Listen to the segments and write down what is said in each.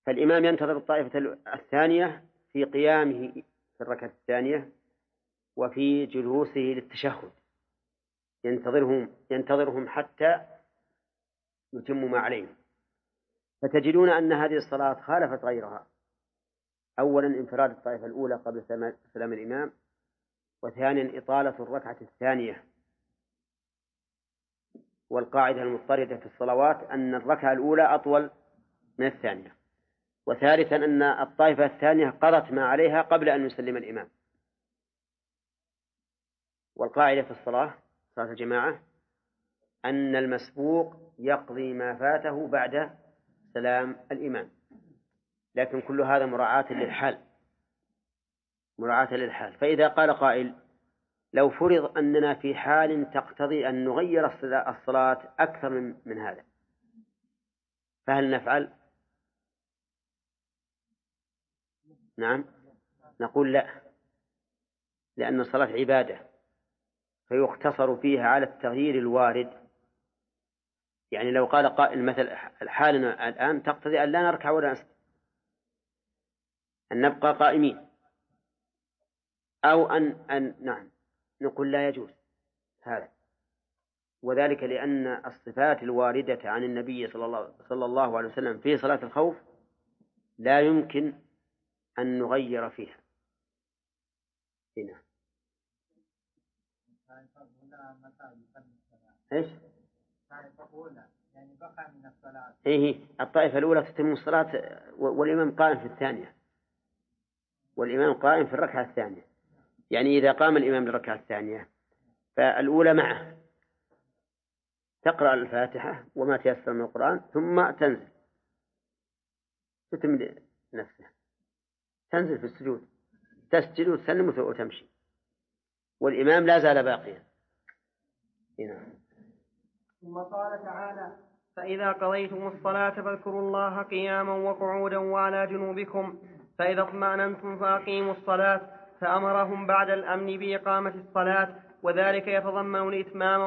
فالإمام ينتظر الطائفة الثانية في قيامه في الركعة الثانية وفي جلوسه للتشهد، ينتظرهم حتى يتموا ما عليهم. فتجدون أن هذه الصلاة خالفت غيرها. أولا انفراد الطائفة الأولى قبل سلام الإمام، وثانيا إطالة الركعة الثانية. والقاعدة المضطردة في الصلوات أن الركعة الأولى أطول من الثانية. وثالثا أن الطائفة الثانية قضت ما عليها قبل أن يسلم الإمام. والقاعدة في صلاة الجماعة أن المسبوق يقضي ما فاته بعد سلام الإمام، لكن كل هذا مراعاة للحال. فإذا قال قائل لو فرض أننا في حال تقتضي أن نغير الصلاة أكثر من هذا فهل نفعل؟ نعم، نقول لا، لأن الصلاة عبادة فيختصر فيها على التغيير الوارد. يعني لو قال قائل مثل حالنا الآن تقتضي أن لا نركع ولا نسجد، أن نبقى قائمين، أو نعم نقول لا يجوز هذا. وذلك لأن الصفات الواردة عن النبي صلى الله عليه وسلم في صلاة الخوف لا يمكن أن نغير فيها. هنا إيش؟ إيه، الطائفة الأولى تتم الصلاة والإمام قائم في الثانية، والإمام قائم في الركعة الثانية. يعني إذا قام الإمام للركعة الثانية فالأولى معه تقرأ الفاتحة وما تيسر من القرآن، ثم تنزل تتم نفسها، تنزل في السجود، تسجد وتسلم وتمشي، والإمام لا زال باقيا. هنا ثم قال تعالى: فإذا قضيتم الصلاة فاذكروا الله قياما وقعودا وعلى جنوبكم فإذا اطمأننتم فأقيموا الصلاة. فأمرهم بعد الأمن بإقامة الصلاة، وذلك يتضمن الإتمام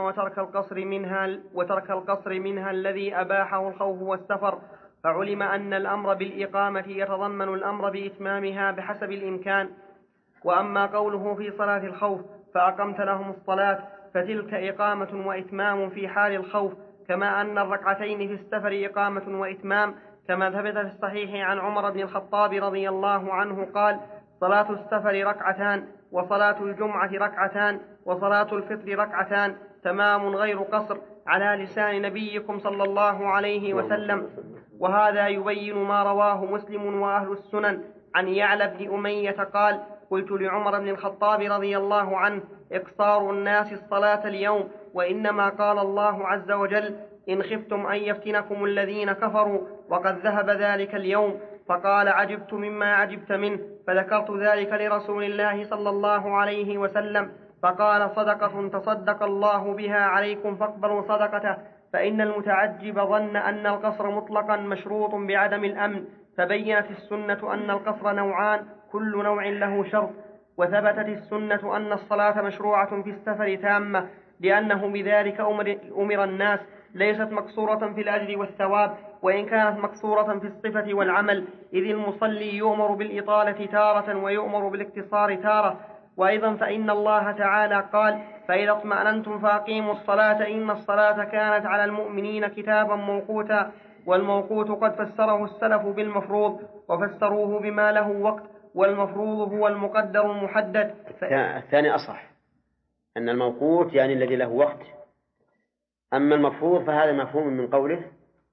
وترك القصر منها الذي أباحه الخوف والسفر. فعلم أن الأمر بالإقامة يتضمن الأمر بإتمامها بحسب الإمكان. وأما قوله في صلاة الخوف فأقمت لهم الصلاة، فتلك إقامة وإتمام في حال الخوف، كما أن الركعتين في السفر إقامة وإتمام، كما ثبت في الصحيح عن عمر بن الخطاب رضي الله عنه قال: صلاة السفر ركعتان، وصلاة الجمعة ركعتان، وصلاة الفطر ركعتان، تمام غير قصر، على لسان نبيكم صلى الله عليه وسلم. وهذا يبين ما رواه مسلم وأهل السنن عن يعلى بن أمية قال: قلت لعمر بن الخطاب رضي الله عنه: إقصار الناس الصلاة اليوم، وإنما قال الله عز وجل: إن خفتم أن يفتنكم الذين كفروا، وقد ذهب ذلك اليوم. فقال: عجبت مما عجبت منه، فذكرت ذلك لرسول الله صلى الله عليه وسلم، فقال: صدقة تصدق الله بها عليكم فاقبلوا صدقته. فإن المتعجب ظن أن القصر مطلقا مشروط بعدم الأمن، فبينت السنة أن القصر نوعان، كل نوع له شرط. وثبتت السنة أن الصلاة مشروعة في السفر تامة، لأنه بذلك أمر الناس، ليست مقصورة في الأجر والثواب، وإن كانت مقصورة في الصفة والعمل، إذ المصلي يؤمر بالإطالة تارة ويؤمر بالاقتصار تارة. وأيضا فإن الله تعالى قال: فإذا اطمأننتم فأقيموا الصلاة إن الصلاة كانت على المؤمنين كتابا موقوتا. والموقوت قد فسره السلف بالمفروض، وفسروه بما له وقت، والمفروض هو المقدر المحدد. الثاني أصح، أن الموقوت يعني الذي له وقت، أما المفروض فهذا مفهوم من قوله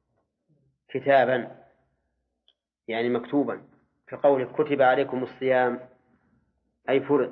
كتابا يعني مكتوبا، كقوله كتب عليكم الصيام أي فرض.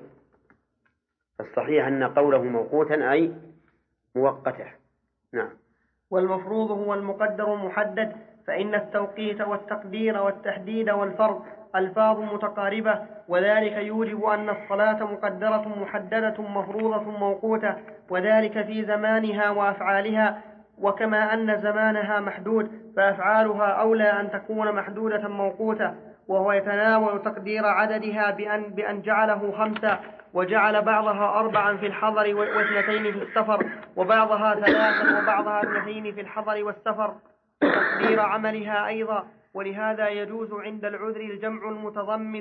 الصحيح أن قوله موقوتا أي موقته. نعم. والمفروض هو المقدر المحدد، فإن التوقيت والتقدير والتحديد والفرض ألفاظ متقاربة، وذلك يوجب أن الصلاة مقدرة محددة مفروضة موقوتة، وذلك في زمانها وأفعالها. وكما أن زمانها محدود فأفعالها أولى أن تكون محدودة موقوتة. وهو يتناول تقدير عددها بأن جعله 5، وجعل بعضها 4 في الحضر و2 في السفر، وبعضها 3 وبعضها 2 في الحضر والسفر، وتقدير عملها أيضا. ولهذا يجوز عند العذر الجمع المتضمن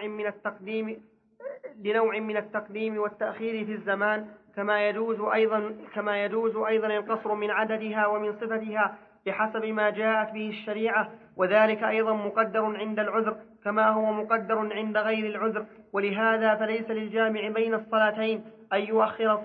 لنوع من التقديم والتأخير في الزمان، كما يجوز أيضا القصر من عددها ومن صفتها بحسب ما جاءت به الشريعة، وذلك أيضا مقدر عند العذر كما هو مقدر عند غير العذر. ولهذا فليس للجامع بين الصلاتين أن يؤخر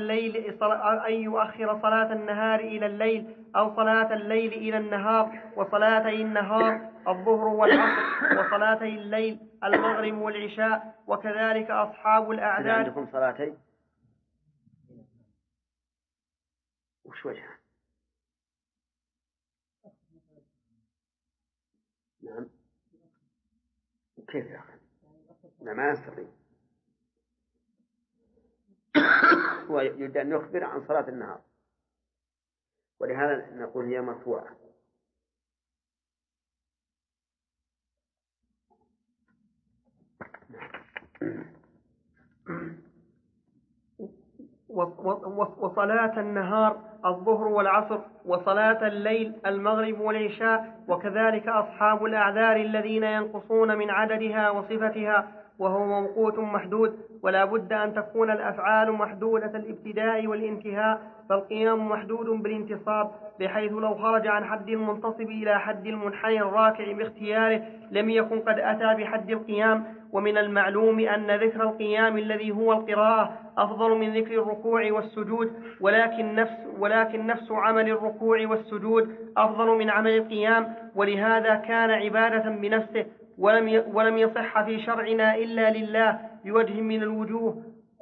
صلاة النهار إلى الليل أو صلاة الليل إلى النهار، وصلاتي النهار الظهر والعصر، وصلاتي الليل المغرب والعشاء، وكذلك أصحاب الأعذار. عندكم صلاتين وش وجهها؟ نعم. كيف يا أخي؟ لا ما يستطيع. هو يريد أن يخبر عن صلاة النهار، ولهذا نقول هي مرفوعة. وصلاة النهار الظهر والعصر، وصلاة الليل المغرب والعشاء، وكذلك أصحاب الأعذار الذين ينقصون من عددها وصفتها، وهو موقوت محدود، ولا بد أن تكون الأفعال محدودة الابتداء والانتهاء، فالقيام محدود بالانتصاب، بحيث لو خرج عن حد المنتصب إلى حد المنحني الراكع باختياره لم يكن قد أتى بحد القيام. ومن المعلوم أن ذكر القيام الذي هو القراءة أفضل من ذكر الركوع والسجود، ولكن نفس عمل الركوع والسجود أفضل من عمل القيام، ولهذا كان عبادة بنفسه، ولم يصح في شرعنا إلا لله بوجه من الوجوه.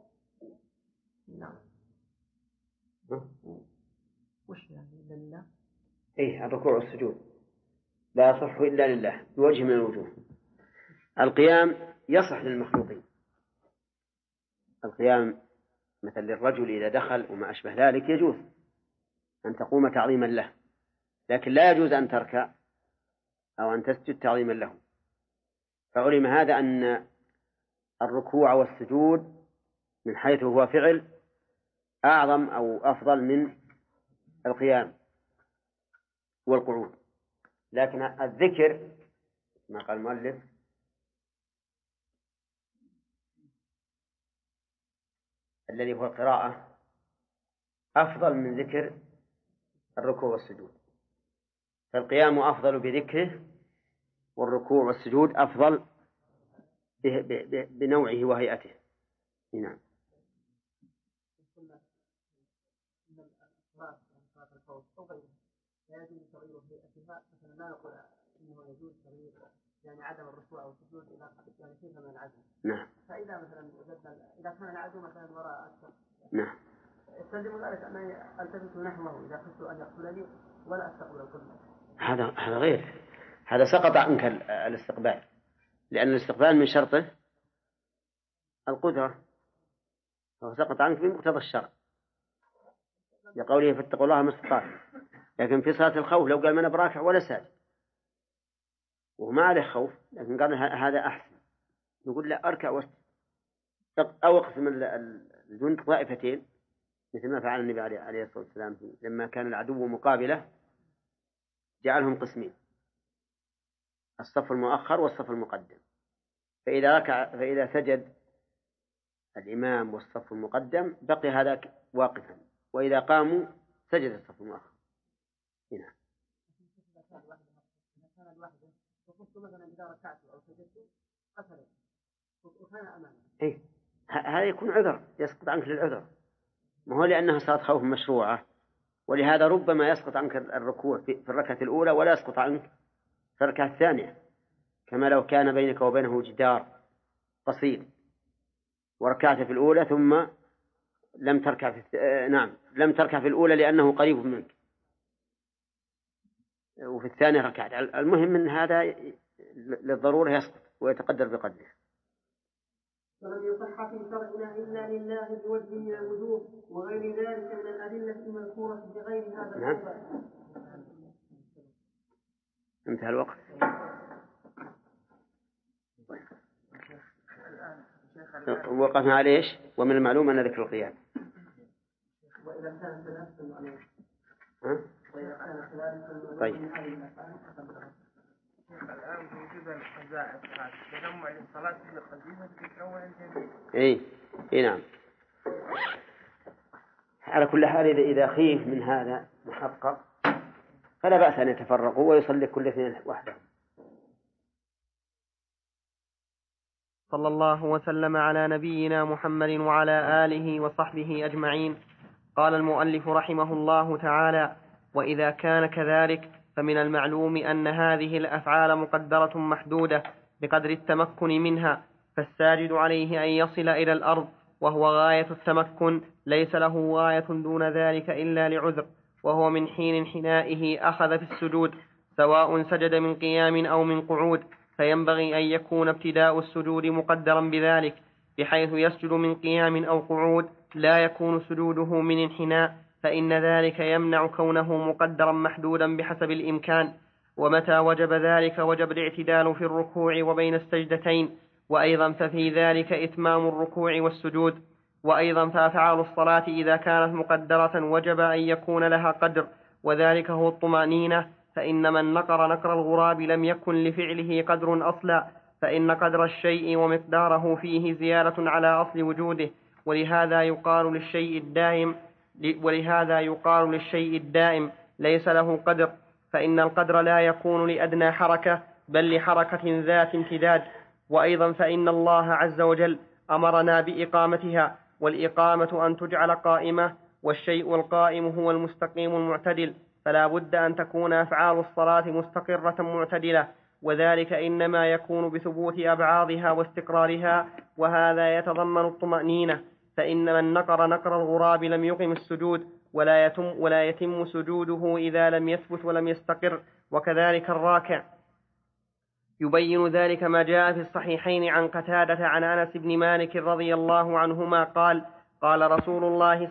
وش يعني إلا لله؟ إيه، الركوع والسجود لا يصح إلا لله بوجه من الوجوه. القيام يصح للمخلوقين، القيام مثل للرجل إذا دخل وما أشبه ذلك يجوز أن تقوم تعظيما له، لكن لا يجوز أن تركع أو أن تسجد تعظيما له. فعلم هذا أن الركوع والسجود من حيث هو فعل أعظم أو أفضل من القيام والقعود. لكن الذكر ما قال المؤلف الذي هو القراءة أفضل من ذكر الركوع والسجود، فالقيام أفضل بذكره، والركوع والسجود أفضل بنوعه وهيئته. نعم. يعني عدم الركوع والسجود يعني كيف من العزم. نعم. فإذا مثلا وجدنا إذا كان العزم مثلا وراء أكثر. نعم. استلزم ذلك أن ألتفت نحوه إذا خفت أن يقتلني ولا أستقبل القبلة. هذا غير، هذا سقط عنك الاستقبال، لأن الاستقبال من شرطه القدرة، فهو سقط عنك بمقتضى الشرع لقوله فاتقوا الله ما استطعتم. لكن في صلاة الخوف لو قال من براكع ولا ساجد وما عليه خوف، لكن قال هذا أحسن، نقول لا أركع أو اقسم الجند طائفتين مثل ما فعل النبي عليه الصلاة والسلام لما كان العدو مقابلة، جعلهم قسمين، الصف المؤخر والصف المقدم، فإذا سجد الإمام والصف المقدم بقي هذاك واقفا، وإذا قاموا سجد الصف المؤخر. هنا إيه؟ هذا يكون عذر، يسقط عنك للعذر، ما هو لأنها صلاة خوف مشروعة، ولهذا ربما يسقط عنك الركوع في الركعة الأولى ولا يسقط عنك في الركعة الثانية، كما لو كان بينك وبينه جدار قصير وركعت في الأولى ثم لم تركع لم تركع في الأولى لأنه قريب منك، وفي الثانية ركعت. المهم من هذا للضرورة يسقط ويتقدر بقدره. ولم يصح في شرعنا إلا لله بوجه من الوجوه، وغير ذلك من الأدلة المذكورة بغير هذا. نعم. انتهى الوقت. وقفنا على إيش؟ ومن المعلوم أن ذكر القيام. وإذا كان تنفس عليه. طيب. وجود تجمع للصلاة القديمة تتكون الجميع. إيه نعم. على كل حال إذا خيف من هذا محقق فلا بأس أن يتفرقوا ويصلي كل اثنين وحده. صلى الله وسلم على نبينا محمد وعلى آله وصحبه أجمعين. قال المؤلف رحمه الله تعالى: وإذا كان كذلك فمن المعلوم أن هذه الأفعال مقدرة محدودة بقدر التمكن منها، فالساجد عليه أن يصل إلى الأرض وهو غاية التمكن، ليس له غاية دون ذلك إلا لعذر، وهو من حين انحنائه أخذ في السجود، سواء سجد من قيام أو من قعود، فينبغي أن يكون ابتداء السجود مقدرا بذلك، بحيث يسجد من قيام أو قعود لا يكون سجوده من انحناء، فإن ذلك يمنع كونه مقدرا محدودا بحسب الإمكان. ومتى وجب ذلك وجب الاعتدال في الركوع وبين السجدتين، وأيضا ففي ذلك إتمام الركوع والسجود. وأيضا فأفعال الصلاة إذا كانت مقدرة وجب أن يكون لها قدر، وذلك هو الطمأنينة، فإن من نقر نقر الغراب لم يكن لفعله قدر أصلا، فإن قدر الشيء ومقداره فيه زيادة على أصل وجوده، ولهذا يقال للشيء الدائم ليس له قدر، فإن القدر لا يكون لأدنى حركة بل لحركة ذات امتداد. وأيضا فإن الله عز وجل أمرنا بإقامتها، والإقامة أن تجعل قائمة، والشيء القائم هو المستقيم المعتدل، فلا بد أن تكون أفعال الصلاة مستقرة معتدلة، وذلك إنما يكون بثبوت أبعاضها واستقرارها، وهذا يتضمن الطمأنينة. فإن من نقر نقر الغراب لم يقم السجود، ولا يتم سجوده إذا لم يثبت ولم يستقر، وكذلك الراكع. يبين ذلك ما جاء في الصحيحين عن قتادة عن أنس بن مالك رضي الله عنهما قال رسول الله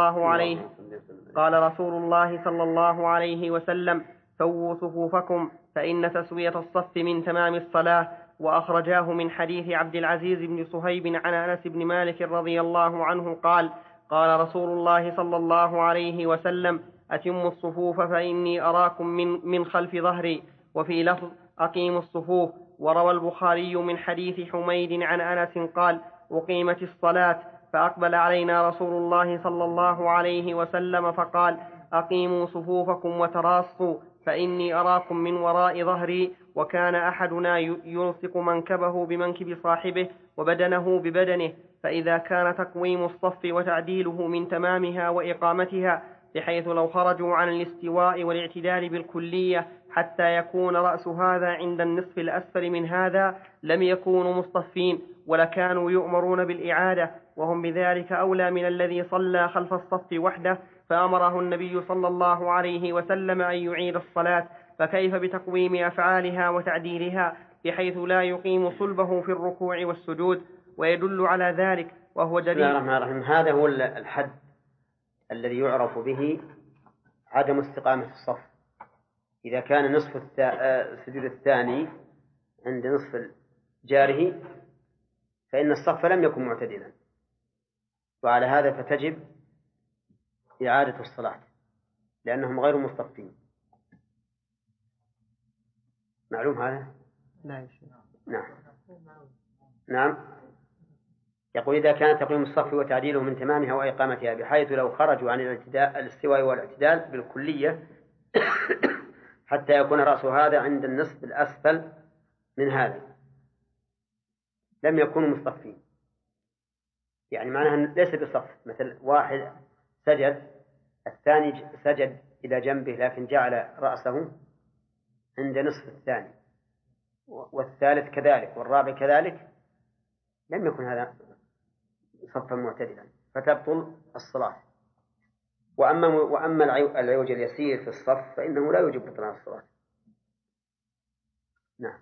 صلى الله عليه وسلم: سووا صفوفكم فإن تسوية الصف من تمام الصلاة. وأخرجاه من حديث عبد العزيز بن صهيب عن أنس بن مالك رضي الله عنه قال رسول الله صلى الله عليه وسلم: أتموا الصفوف فإني أراكم من خلف ظهري. وفي لفظ: أقيموا الصفوف. وروى البخاري من حديث حميد عن أنس أقيمت الصلاة، فأقبل علينا رسول الله صلى الله عليه وسلم فقال: أقيموا صفوفكم وتراصوا فإني أراكم من وراء ظهري. وكان أحدنا يلصق منكبه بمنكب صاحبه وبدنه ببدنه، فإذا كان تقويم الصف وتعديله من تمامها وإقامتها، بحيث لو خرجوا عن الاستواء والاعتدال بالكلية حتى يكون رأس هذا عند النصف الأسفل من هذا لم يكونوا مصطفين، ولكانوا يؤمرون بالإعادة، وهم بذلك أولى من الذي صلى خلف الصف وحده، فأمره النبي صلى الله عليه وسلم أن يعيد الصلاة، فكيف بتقويم أفعالها وتعديلها بحيث لا يقيم صلبه في الركوع والسجود. ويدل على ذلك وهو دليل. بسم الله الرحمن الرحيم. هذا هو الحد الذي يعرف به عدم استقامة الصف. إذا كان نصف السجود الثاني عند نصف جاره فإن الصف لم يكن معتدلا، وعلى هذا فتجب إعادة الصلاة لأنهم غير مصطفين. معلوم هذا؟ نعم. يقول: إذا كان تقويم الصف وتعديله من تمامها وإقامتها بحيث لو خرجوا عن الاستواء والاعتدال بالكلية حتى يكون رأس هذا عند النصف الأسفل من هذا لم يكونوا مصطفين. يعني معناها ليس بصف، مثل واحد سجد، الثاني سجد إلى جنبه لكن جعل رأسه عند نصف الثاني، والثالث كذلك، والرابع كذلك، لم يكن هذا صفا معتدلا فتبطل الصلاة. وأما العوج اليسير في الصف فإنه لا يوجب بطلان الصلاة. نعم.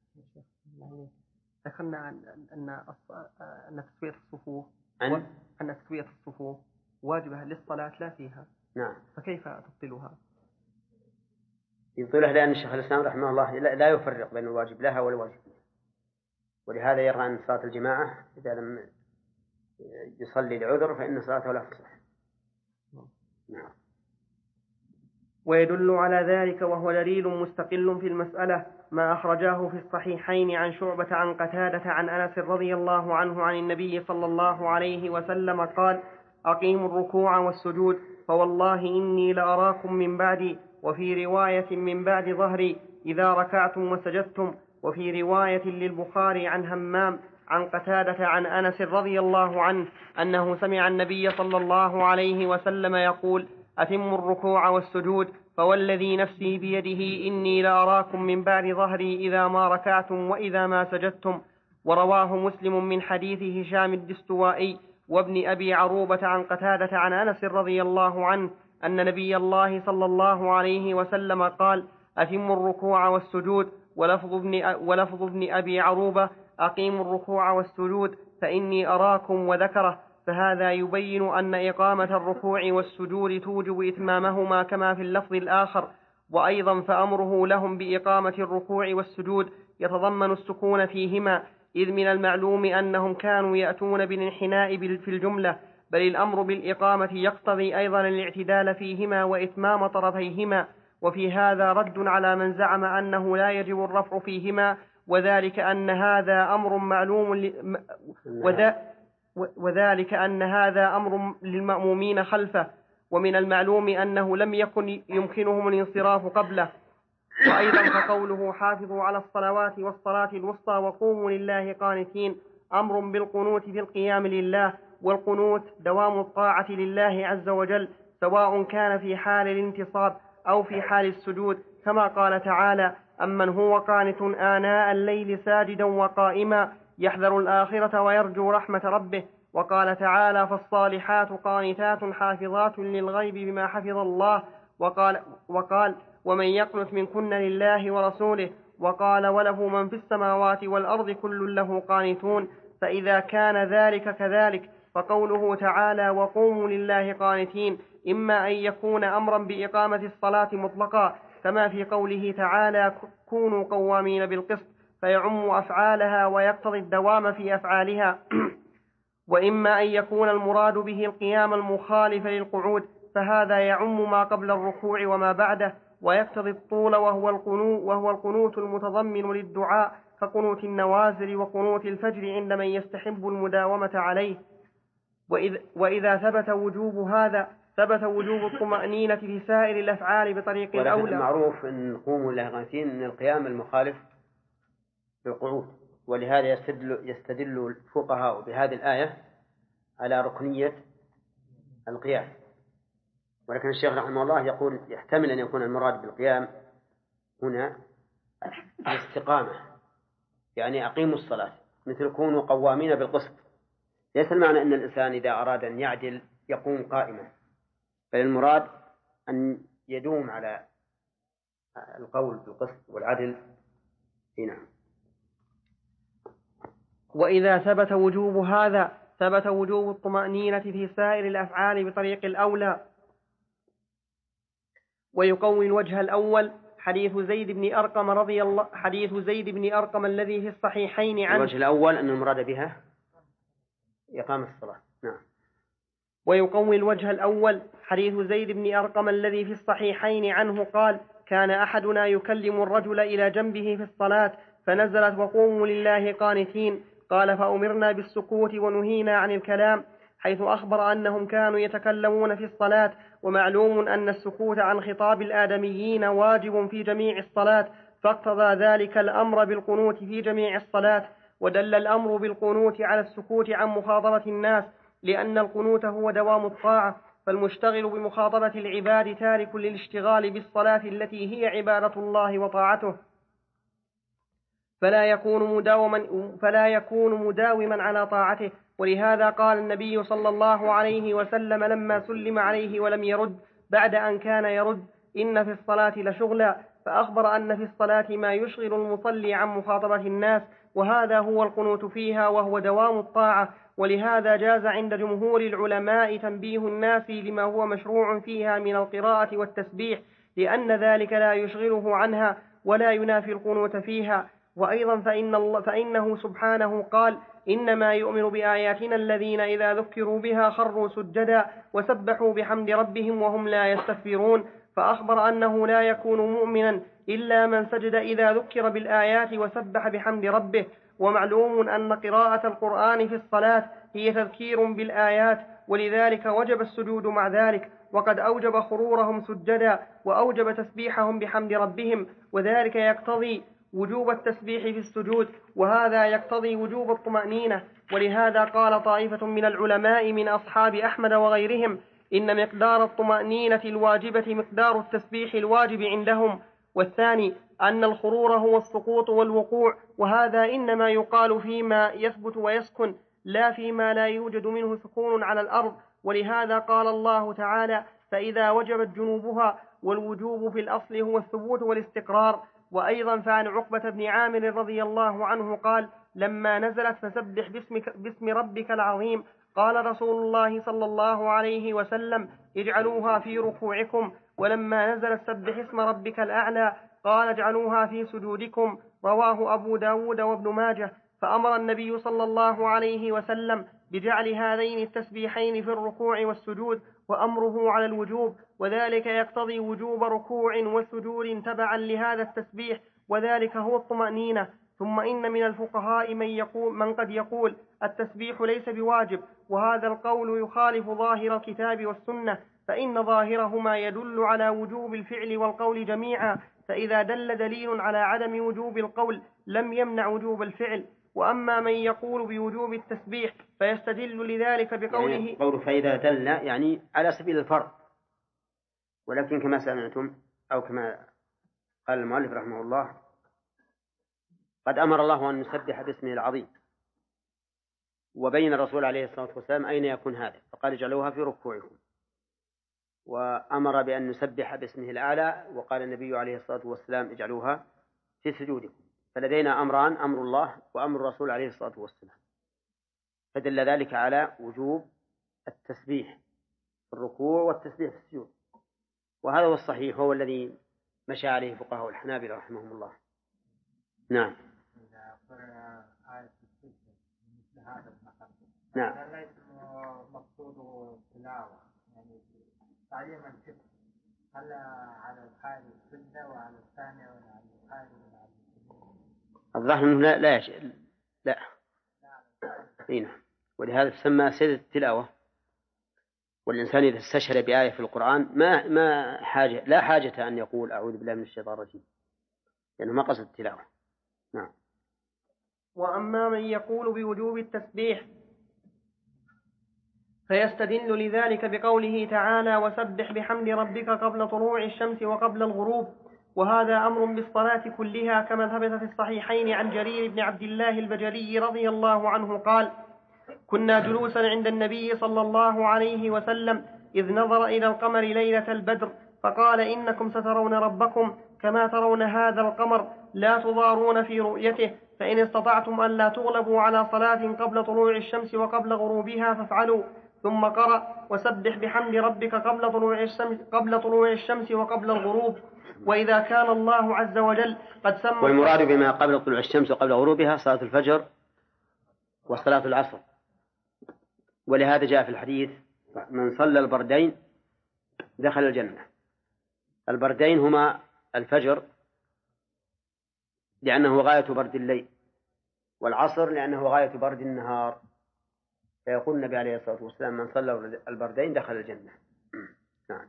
ذكرنا أن تسوية الصفوف واجبة للصلاة لا فيها. نعم. فكيف تبطلها؟ يبطلها لأن الشيخ الإسلام رحمه الله لا يفرق بين الواجب لها والواجب لها، ولهذا يرى أن صلاة الجماعة إذا لم يصلي لعذر فإن صلاته لا تصح. نعم. ويدل على ذلك وهو دليل مستقل في المسألة ما أخرجاه في الصحيحين عن شعبة عن قتادة عن أنس رضي الله عنه عن النبي صلى الله عليه وسلم قال: أقيموا الركوع والسجود فوالله إني لأراكم من بعدي، وفي رواية من بعد ظهري إذا ركعتم وسجدتم، وفي رواية للبخاري عن همام عن قتادة عن أنس رضي الله عنه أنه سمع النبي صلى الله عليه وسلم يقول: أتموا الركوع والسجود فوالذي نفسي بيده إني لأراكم من بعد ظهري إذا ما ركعتم وإذا ما سجدتم. ورواه مسلم من حديث هشام الدستوائي وابن أبي عروبة عن قتادة عن أنس رضي الله عنه أن نبي الله صلى الله عليه وسلم قال: أتموا الركوع والسجود. ولفظ ابن أبي عروبة: أقيموا الركوع والسجود فإني أراكم، وذكره، فهذا يبين أن إقامة الركوع والسجود توجب إتمامهما كما في اللفظ الآخر. وأيضا فأمره لهم بإقامة الركوع والسجود يتضمن السكون فيهما، إذ من المعلوم أنهم كانوا يأتون بالانحناء في الجملة، بل الأمر بالإقامة يقتضي أيضا الاعتدال فيهما وإتمام طرفيهما. وفي هذا رد على من زعم أنه لا يجب الرفع فيهما، وذلك أن هذا أمر للمأمومين خلفه، ومن المعلوم أنه لم يكن يمكنهم الانصراف قبله. وأيضا فقوله: حافظوا على الصلوات والصلاة الوسطى وقوموا لله قانتين، أمر بالقنوت في القيام لله، والقنوت دوام الطاعة لله عز وجل، سواء كان في حال الانتصاب أو في حال السجود، كما قال تعالى: أمن هو قانت آناء الليل ساجدا وقائما يحذر الآخرة ويرجو رحمة ربه. وقال تعالى: فالصالحات قانتات حافظات للغيب بما حفظ الله. وقال: ومن يقنت منكن لله ورسوله. وقال: وله من في السماوات والأرض كل له قانتون. فإذا كان ذلك كذلك، فقوله تعالى: وقوموا لله قانتين، إما أن يكون أمرا بإقامة الصلاة مطلقا كما في قوله تعالى: كونوا قوامين بالقسط، فيعم أفعالها ويقتضي الدوام في أفعالها، وإما أن يكون المراد به القيام المخالف للقعود، فهذا يعم ما قبل الركوع وما بعده، ويقتضي الطول وهو القنوت المتضمن للدعاء، كقنوت النوازل وقنوت الفجر عند من يستحب المداومة عليه. وإذا ثبت وجوب هذا ثبت وجوب الطمأنينة في سائر الأفعال بطريق الأولى. ولكن المعروف أن قوموا لله قانتين من القيام المخالف للقعود، ولهذا يستدل الفقهاء بهذه الآية على ركنية القيام. ولكن الشيخ رحمه الله يقول يحتمل أن يكون المراد بالقيام هنا الاستقامة، يعني أقيموا الصلاة، مثل كونوا قوامين بالقسط. ليس المعنى أن الإنسان إذا أراد أن يعدل يقوم قائما، بل المراد أن يدوم على القول بالقسط والعدل هنا. وإذا ثبت وجوب هذا ثبت وجوب الطمأنينة في سائر الأفعال بطريق الأولى. ويقوي الوجه الأول حديث زيد بن أرقم الذي في الصحيحين عنه. الوجه الأول أن المراد بها إقامة الصلاة. نعم. ويقوي الوجه الأول حديث زيد بن أرقم الذي في الصحيحين عنه قال: كان أحدنا يكلم الرجل إلى جنبه في الصلاة، فنزلت: وقوموا لله قانتين. قال: فأمرنا بالسكوت ونهينا عن الكلام، حيث أخبر أنهم كانوا يتكلمون في الصلاة، ومعلوم أن السكوت عن خطاب الآدميين واجب في جميع الصلاة، فاقتضى ذلك الأمر بالقنوت في جميع الصلاة. ودل الأمر بالقنوت على السكوت عن مخاطبة الناس، لأن القنوت هو دوام الطاعة، فالمشتغل بمخاطبة العباد تارك للاشتغال بالصلاة التي هي عبادة الله وطاعته، فلا يكون مداوما على طاعته. ولهذا قال النبي صلى الله عليه وسلم لما سلم عليه ولم يرد بعد أن كان يرد: إن في الصلاة لشغلا، فأخبر أن في الصلاة ما يشغل المصلي عن مخاطبة الناس، وهذا هو القنوت فيها، وهو دوام الطاعة. ولهذا جاز عند جمهور العلماء تنبيه الناس لما هو مشروع فيها من القراءة والتسبيح، لأن ذلك لا يشغله عنها ولا ينافي القنوت فيها. وأيضا فإنه سبحانه قال: إنما يؤمن بآياتنا الذين إذا ذكروا بها خروا سجدا وسبحوا بحمد ربهم وهم لا يستكبرون. فأخبر أنه لا يكون مؤمنا إلا من سجد إذا ذكر بالآيات وسبح بحمد ربه. ومعلوم أن قراءة القرآن في الصلاة هي تذكير بالآيات، ولذلك وجب السجود مع ذلك، وقد أوجب خرورهم سجدا وأوجب تسبيحهم بحمد ربهم، وذلك يقتضي وجوب التسبيح في السجود، وهذا يقتضي وجوب الطمأنينة. ولهذا قال طائفة من العلماء من أصحاب أحمد وغيرهم إن مقدار الطمأنينة الواجبة مقدار التسبيح الواجب عندهم. والثاني أن الخرور هو السقوط والوقوع، وهذا إنما يقال فيما يثبت ويسكن، لا فيما لا يوجد منه سكون على الأرض. ولهذا قال الله تعالى: فإذا وجبت جنوبها، والوجوب في الأصل هو الثبوت والاستقرار. وأيضا فعن عقبة بن عامر رضي الله عنه قال: لما نزلت فسبح باسم ربك العظيم، قال رسول الله صلى الله عليه وسلم: اجعلوها في ركوعكم. ولما نزلت سبح اسم ربك الأعلى، قال: اجعلوها في سجودكم. رواه أبو داود وابن ماجه. فأمر النبي صلى الله عليه وسلم بجعل هذين التسبيحين في الركوع والسجود، وأمره على الوجوب، وذلك يقتضي وجوب ركوع وسجود تبعا لهذا التسبيح، وذلك هو الطمأنينة. ثم إن من الفقهاء من قد يقول التسبيح ليس بواجب، وهذا القول يخالف ظاهر الكتاب والسنة، فإن ظاهرهما يدل على وجوب الفعل والقول جميعا، فإذا دل دليل على عدم وجوب القول لم يمنع وجوب الفعل. وأما من يقول بوجوب التسبيح فيستدل لذلك بقوله يعني قول فإذا دل يعني على سبيل الفرض، ولكن كما سمعتم أو كما قال المؤلف رحمه الله قد أمر الله أن نسبح باسمه العظيم، وبين الرسول عليه الصلاة والسلام أين يكون هذا، فقال: اجعلوها في ركوعكم. وأمر بأن نسبح باسمه الأعلى، وقال النبي عليه الصلاة والسلام: اجعلوها في سجودكم. فلدينا أمران: أمر الله وأمر الرسول عليه الصلاة والسلام، فدل ذلك على وجوب التسبيح في الركوع والتسبيح في السجود، وهذا هو الصحيح، هو الذي مشى عليه فقهاء الحنابلة رحمهم الله. نعم. نعم. ليس مقصوده التلاوة، يعني تعليم الفقه، هل على الحال السنة وعلى الثانية ولا على الحال ولا على الظاهر أنه لا. هنا. ولهذا تسمى سيد التلاوة. والإنسان إذا استشهد بآية في القرآن لا حاجة أن يقول أعوذ بالله من الشيطان الرجيم، لأنه ما قصد التلاوة. نعم. وأما من يقول بوجوب التسبيح فيستدل لذلك بقوله تعالى: وسبح بحمد ربك قبل طلوع الشمس وقبل الغروب، وهذا أمر بالصلاة كلها، كما ثبت في الصحيحين عن جرير بن عبد الله البجلي رضي الله عنه قال: كنا جلوسا عند النبي صلى الله عليه وسلم إذ نظر إلى القمر ليلة البدر فقال: إنكم سترون ربكم كما ترون هذا القمر، لا تضارون في رؤيته، فإن استطعتم أن لا تغلبوا على صلاة قبل طلوع الشمس وقبل غروبها فافعلوا. ثم قرأ: وسبح بحمد ربك قبل طلوع الشمس وقبل الغروب. وإذا كان الله عز وجل قد سمى، والمراد بما قبل طلوع الشمس وقبل غروبها صلاة الفجر وصلاة العصر. ولهذا جاء في الحديث: من صلى البردين دخل الجنة. البردين هما الفجر لأنه غاية برد الليل، والعصر لأنه غاية برد النهار. فيقول النبي عليه الصلاة والسلام: من صلى البردين دخل الجنة. نعم.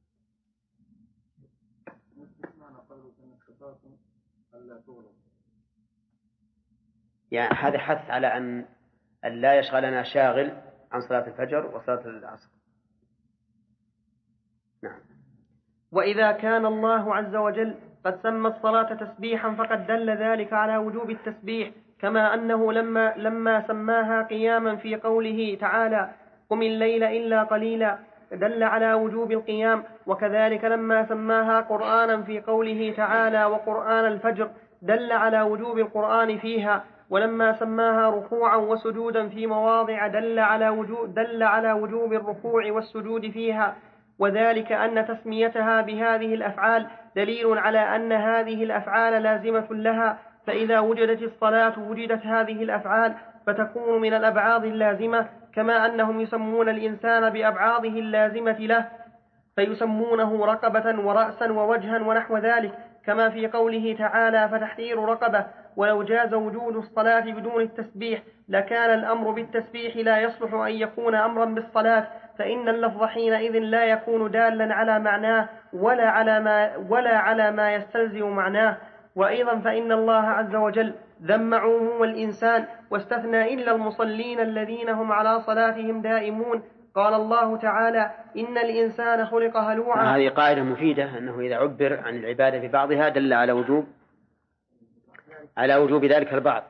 يعني هذا حث على أن لا يشغلنا شاغل عن صلاة الفجر وصلاة العصر. نعم. وإذا كان الله عز وجل قد سمى الصلاة تسبيحا فقد دل ذلك على وجوب التسبيح، كما أنه لما سماها قياما في قوله تعالى: قم الليل إلا قليلا، دل على وجوب القيام. وكذلك لما سماها قرآنا في قوله تعالى: وقرآن الفجر، دل على وجوب القرآن فيها. ولما سماها ركوعا وسجودا في مواضع دل على وجوب الركوع والسجود فيها. وذلك أن تسميتها بهذه الأفعال دليل على أن هذه الأفعال لازمة لها، فإذا وجدت الصلاة وجدت هذه الأفعال فتكون من الأبعاض اللازمة، كما أنهم يسمون الإنسان بأبعاضه اللازمة له، فيسمونه رقبة ورأسا ووجها ونحو ذلك، كما في قوله تعالى فتحرير رقبة. ولو جاز وجود الصلاة بدون التسبيح لكان الأمر بالتسبيح لا يصلح أن يكون أمرا بالصلاة، فإن اللفظ حينئذ لا يكون دالا على معناه ولا على ما يستلزم معناه. وأيضا فإن الله عز وجل ذم عموم الإنسان واستثنى إلا المصلين الذين هم على صلاتهم دائمون. قال الله تعالى إن الإنسان خلق هلوعا. هذه قاعدة مفيدة، أنه إذا عبر عن العبادة ببعضها دل على وجوب ذلك البعض،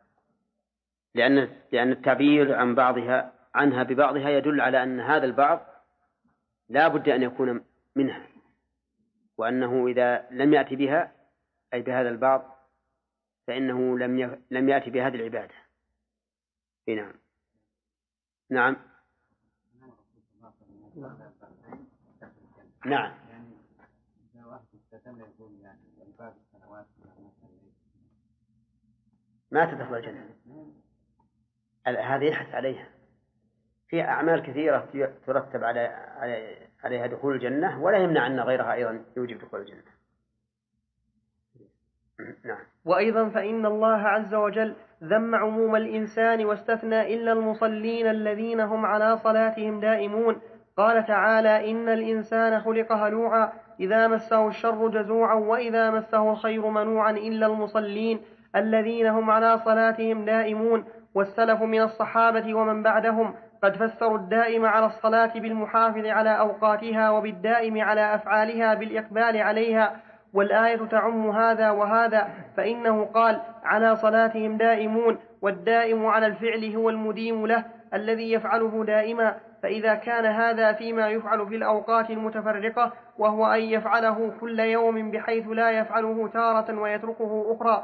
لأن التعبير عن عنها ببعضها يدل على أن هذا البعض لا بد أن يكون منها، وأنه إذا لم يأتي بها أي بهذا البعض فإنه لم يأتي بهذه العبادة. نعم. نعم. نعم. ما تدخل الجنة، هذه يحث عليها. في أعمال كثيرة ترتب عليها دخول الجنة، ولا يمنع أن غيرها أيضا يوجب دخول الجنة. نعم. وأيضا فإن الله عز وجل ذم عموم الإنسان واستثنى إلا المصلين الذين هم على صلاتهم دائمون. قال تعالى إن الإنسان خلق هلوعا إذا مسه الشر جزوعا وإذا مسه الخير منوعا إلا المصلين الذين هم على صلاتهم دائمون. والسلف من الصحابة ومن بعدهم قد فسروا الدائم على الصلاة بالمحافظ على أوقاتها، وبالدائم على أفعالها بالإقبال عليها، والآية تعم هذا وهذا، فإنه قال على صلاتهم دائمون، والدائم على الفعل هو المديم له الذي يفعله دائما. فإذا كان هذا فيما يفعل في الأوقات المتفرقة، وهو أن يفعله كل يوم بحيث لا يفعله تارة ويتركه أخرى،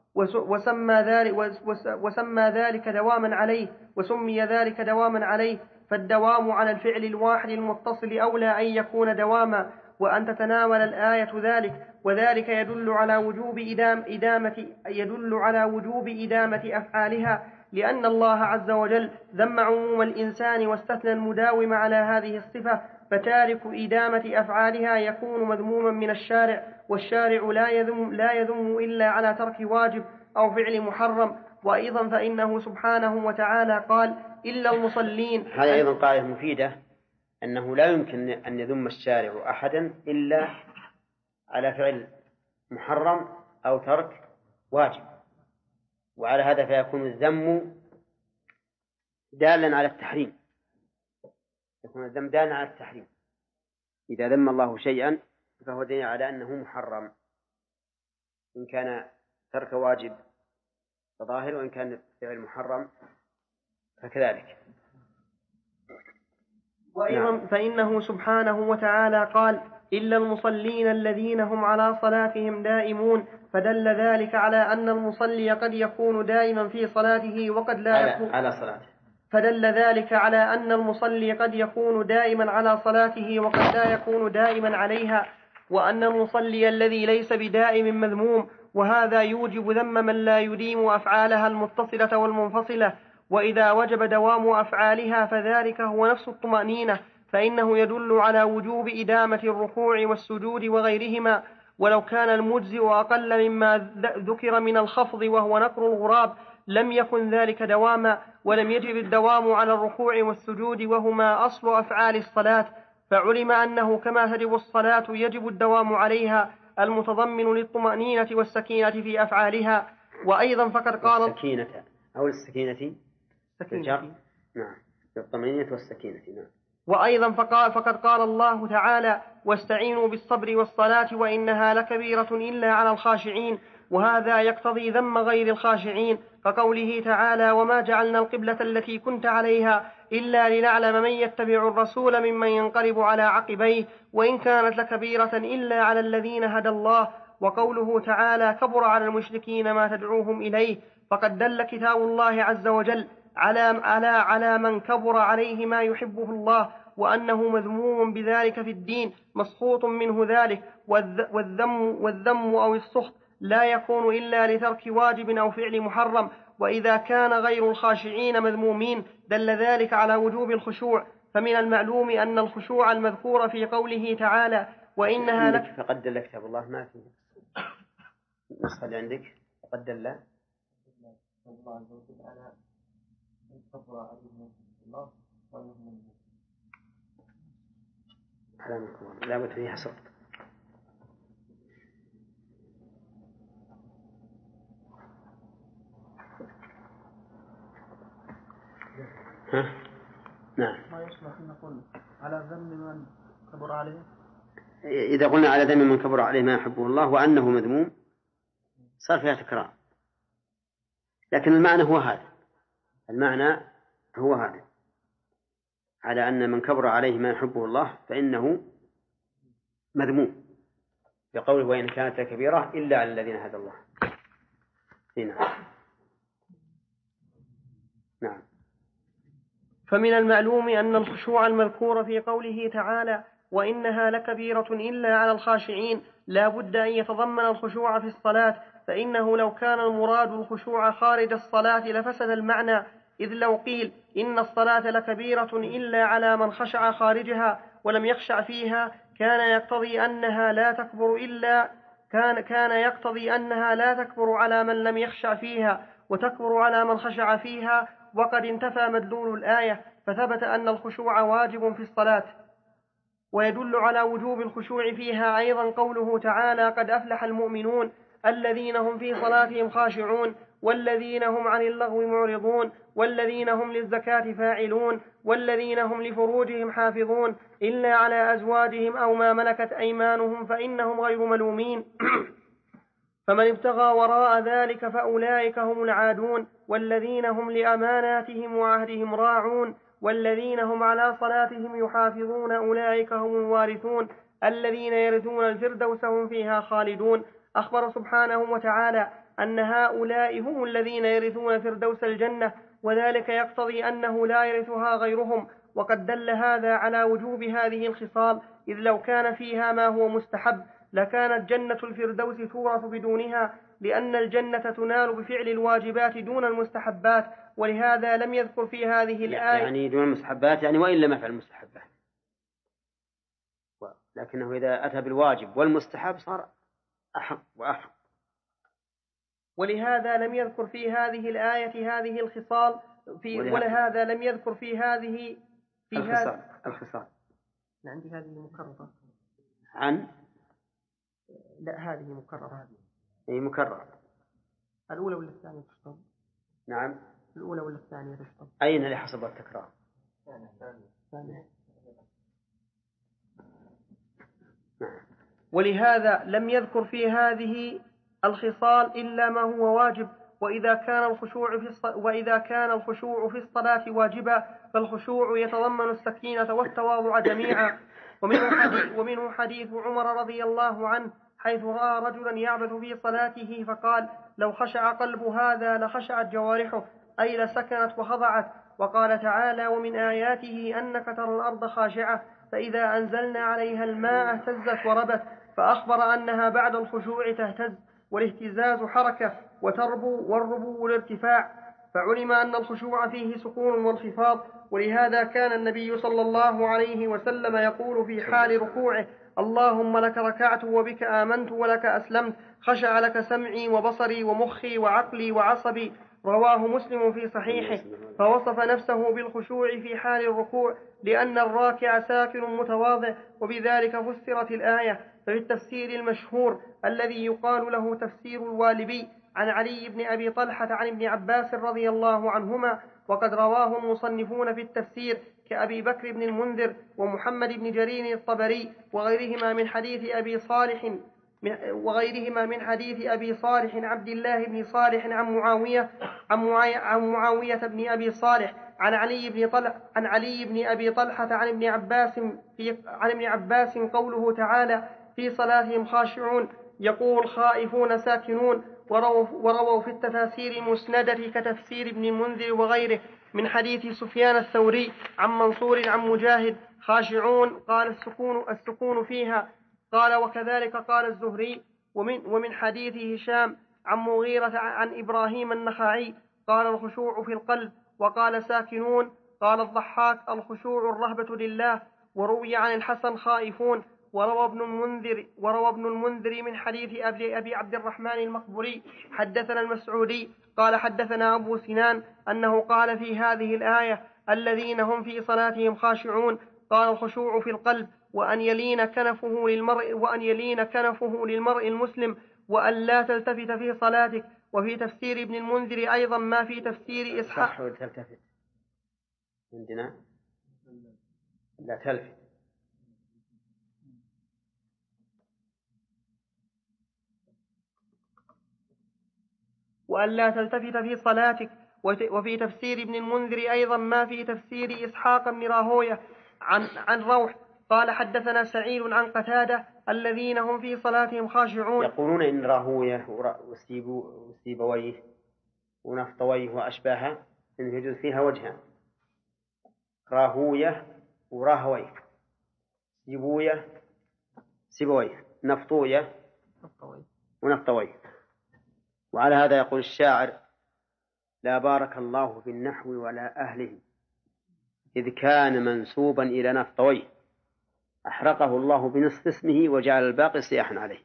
وسمى ذلك دواما عليه، وسمي ذلك دواما عليه، فالدوام على الفعل الواحد المتصل أولى أن يكون دواما، وأن تتناول الآية ذلك، وذلك يدل على وجوب إدامة أفعالها، لأن الله عز وجل ذم عموم الإنسان واستثنى المداوم على هذه الصفة، فتارك إدامة أفعالها يكون مذموما من الشارع، والشارع لا يذم إلا على ترك واجب أو فعل محرم. وأيضا فإنه سبحانه وتعالى قال إلا المصلين. هذا أيضا قاعدة مفيدة، أنه لا يمكن أن يذم الشارع أحدا إلا على فعل محرم أو ترك واجب، وعلى هذا فيكون الذم دالا على التحريم، يكون الذم دالا على التحريم. إذا ذم الله شيئا فهو دليل على أنه محرم، إن كان ترك واجب فظاهر، وإن كان فعل محرم فكذلك. وأيضا فإنه سبحانه وتعالى قال إلا المصلين الذين هم على صلاتهم دائمون، فدل ذلك على أن المصلي قد يكون دائما في صلاته وقد لا يكون على صلاته. فدل ذلك على أن المصلي قد يكون دائما على صلاته وقد لا يكون دائما عليها، وأن المصلي الذي ليس بدائم مذموم، وهذا يوجب ذم من لا يديم أفعالها المتصلة والمنفصلة. وإذا وجب دوام أفعالها فذلك هو نفس الطمأنينة، فإنه يدل على وجوب إدامة الركوع والسجود وغيرهما، ولو كان المجزئ أقل مما ذكر من الخفض وهو نقر الغراب لم يكن ذلك دواما، ولم يجب الدوام على الركوع والسجود وهما أصل أفعال الصلاة، فعلم أنه كما تجب الصلاة يجب الدوام عليها المتضمن للطمأنينة والسكينة في أفعالها. وأيضا فقد قال السكينة أو السكينة نعم، الطمأنينة والسكينة. نعم. وأيضا فقد قال الله تعالى واستعينوا بالصبر والصلاة وإنها لكبيرة إلا على الخاشعين، وهذا يقتضي ذم غير الخاشعين، كقوله تعالى وما جعلنا القبلة التي كنت عليها إلا لنعلم من يتبع الرسول ممن ينقلب على عقبيه وإن كانت لكبيرة إلا على الذين هدى الله. وقوله تعالى كبر على المشركين ما تدعوهم إليه، فقد دل كتاب الله عز وجل على من كبر عليه ما يحبه الله، وأنه مذموم بذلك في الدين مسخوط منه ذلك. والذم أو السخط لا يكون إلا لترك واجب أو فعل محرم، وإذا كان غير الخاشعين مذمومين دل ذلك على وجوب الخشوع، فمن المعلوم أن الخشوع المذكور في قوله تعالى وإنها لك فقد دل كتاب الله ما فيه النسخة اللي عندك فقد دل الله عز وجل على الكبر عليهم الله لا بد فيها صدق. نعم. ما يصلح أن نقول على ذم من كبر عليه. إذا قلنا على ذم من كبر عليه ما يحبه الله وأنه مذموم صار فيها تكرار، لكن المعنى هو هذا، المعنى هو هذا، على أن من كبر عليه ما يحبه الله فإنه مذموم، بقوله وإن كانت كبيرة إلا على الذين هدى الله. نعم. فمن المعلوم أن الخشوع المذكور في قوله تعالى وإنها لكبيرة إلا على الخاشعين لا بد أن يتضمن الخشوع في الصلاة، فإنه لو كان المراد الخشوع خارج الصلاة لفسد المعنى، إذ لو قيل إن الصلاة لكبيرة إلا على من خشع خارجها ولم يخشع فيها كان يقتضي أنها لا تكبر على من لم يخشع فيها وتكبر على من خشع فيها، وقد انتفى مدلول الآية، فثبت أن الخشوع واجب في الصلاة. ويدل على وجوب الخشوع فيها أيضا قوله تعالى قد أفلح المؤمنون الذين هم في صلاتهم خاشعون والذين هم عن اللغو معرضون والذين هم للزكاة فاعلون والذين هم لفروجهم حافظون إلا على أزواجهم أو ما ملكت أيمانهم فإنهم غير ملومين فمن ابتغى وراء ذلك فأولئك هم العادون والذين هم لأماناتهم وعهدهم راعون والذين هم على صلاتهم يحافظون أولئك هم الوارثون الذين يرثون الفردوس هم فيها خالدون. أخبر سبحانه وتعالى أن هؤلاء هم الذين يرثون فردوس الجنة، وذلك يقتضي أنه لا يرثها غيرهم، وقد دل هذا على وجوب هذه الخصال، إذ لو كان فيها ما هو مستحب لكانت جنة الفردوس تورث بدونها، لأن الجنة تنال بفعل الواجبات دون المستحبات، ولهذا لم يذكر في هذه الآية يعني دون المستحبات يعني وإن لم يفعل المستحبات، لكنه إذا أتى بالواجب والمستحب صار أحق وأحق. ولهذا لم يذكر في هذه الآية هذه الخصال ولهذا لم يذكر في هذه الخصال. عندي هذه مكررة لا هذه مكررة. أي مكررة. الأولى ولا الثانية تشطب؟ نعم. الأولى ولا الثانية تشطب؟ أين اللي حسب التكرار؟ الثانية. ولهذا لم يذكر في هذه الخصال إلا ما هو واجب، وإذا كان الخشوع في الصلاة واجبا فالخشوع يتضمن السكينة والتواضع جميعا. ومنه حديث عمر رضي الله عنه حيث رأى رجلا يعبث في صلاته فقال لو خشع قلب هذا لخشعت جوارحه، أي لسكنت وخضعت. وقال تعالى ومن آياته أنك ترى الأرض خاشعة فإذا أنزلنا عليها الماء اهتزت وربت، فأخبر أنها بعد الخشوع تهتز، والاهتزاز حركة وتربو والربو الارتفاع، فعلم أن الخشوع فيه سكون وانخفاض. ولهذا كان النبي صلى الله عليه وسلم يقول في حال ركوعه اللهم لك ركعت وبك آمنت ولك أسلمت، خشع لك سمعي وبصري ومخي وعقلي وعصبي. رواه مسلم في صحيحه. فوصف نفسه بالخشوع في حال الركوع لأن الراكع ساكن متواضع، وبذلك فسرت الآية. ففي التفسير المشهور الذي يقال له تفسير الوالبي عن علي بن أبي طلحة عن ابن عباس رضي الله عنهما، وقد رواه المصنفون في التفسير كأبي بكر بن المنذر ومحمد بن جرير الطبري وغيرهما من حديث أبي صالح عبد الله بن صالح عن معاوية بن أبي صالح عن علي بن أبي طلحة عن ابن عباس قوله تعالى في صلاتهم خاشعون، يقول خائفون ساكنون. ورووا في التفاسير المسندة كتفسير ابن المنذر وغيره من حديث سفيان الثوري عن منصور عن مجاهد خاشعون قال السكون فيها، قال وكذلك قال الزهري. ومن حديث هشام عن مغيرة عن إبراهيم النخعي قال الخشوع في القلب، وقال ساكنون قال الضحاك: الخشوع الرهبة لله. وروي عن الحسن: خائفون. وروى ابن المنذر من حديث أبي عبد الرحمن المقبري حدثنا المسعودي قال حدثنا أبو سنان أنه قال في هذه الآية: الذين هم في صلاتهم خاشعون. قال: الخشوع في القلب، وأن يلين كنفه للمرء المسلم، وأن لا تلتفت في صلاتك. وفي تفسير ابن المنذر أيضا ما في تفسير إسحاق. صح تلتفت عندنا لا تلفت. وأن لا تلتفت في صلاتك. وفي تفسير ابن المنذر أيضا ما في تفسير إسحاق بن راهوية عن روح قال حدثنا سعيد عن قتادة: الذين هم في صلاتهم خاشعون. يقولون إن راهوية وسيبويه ونفطويه وأشباهه إن يجوز فيها وجهان: راهوية وراهويه، سيبويه، نفطوية ونفطويه. وعلى هذا يقول الشاعر: لا بارك الله في النحو ولا أهله، إذ كان منسوبا إلى نفطويه، أحرقه الله بنصف اسمه وجعل الباقي صياحا عليه.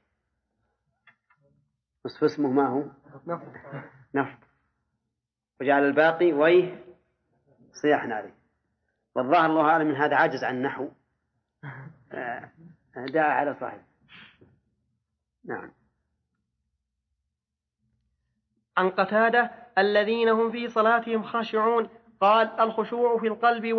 نصف اسمه ما هو؟ نفط، وجعل الباقي ويه صياحا عليه. والظاهر الله أعلم من هذا عاجز عن النحو، داعى على صاحب. نعم. عن قتادة: الذين هم في صلاتهم خاشعون. قال: الخشوع في القلب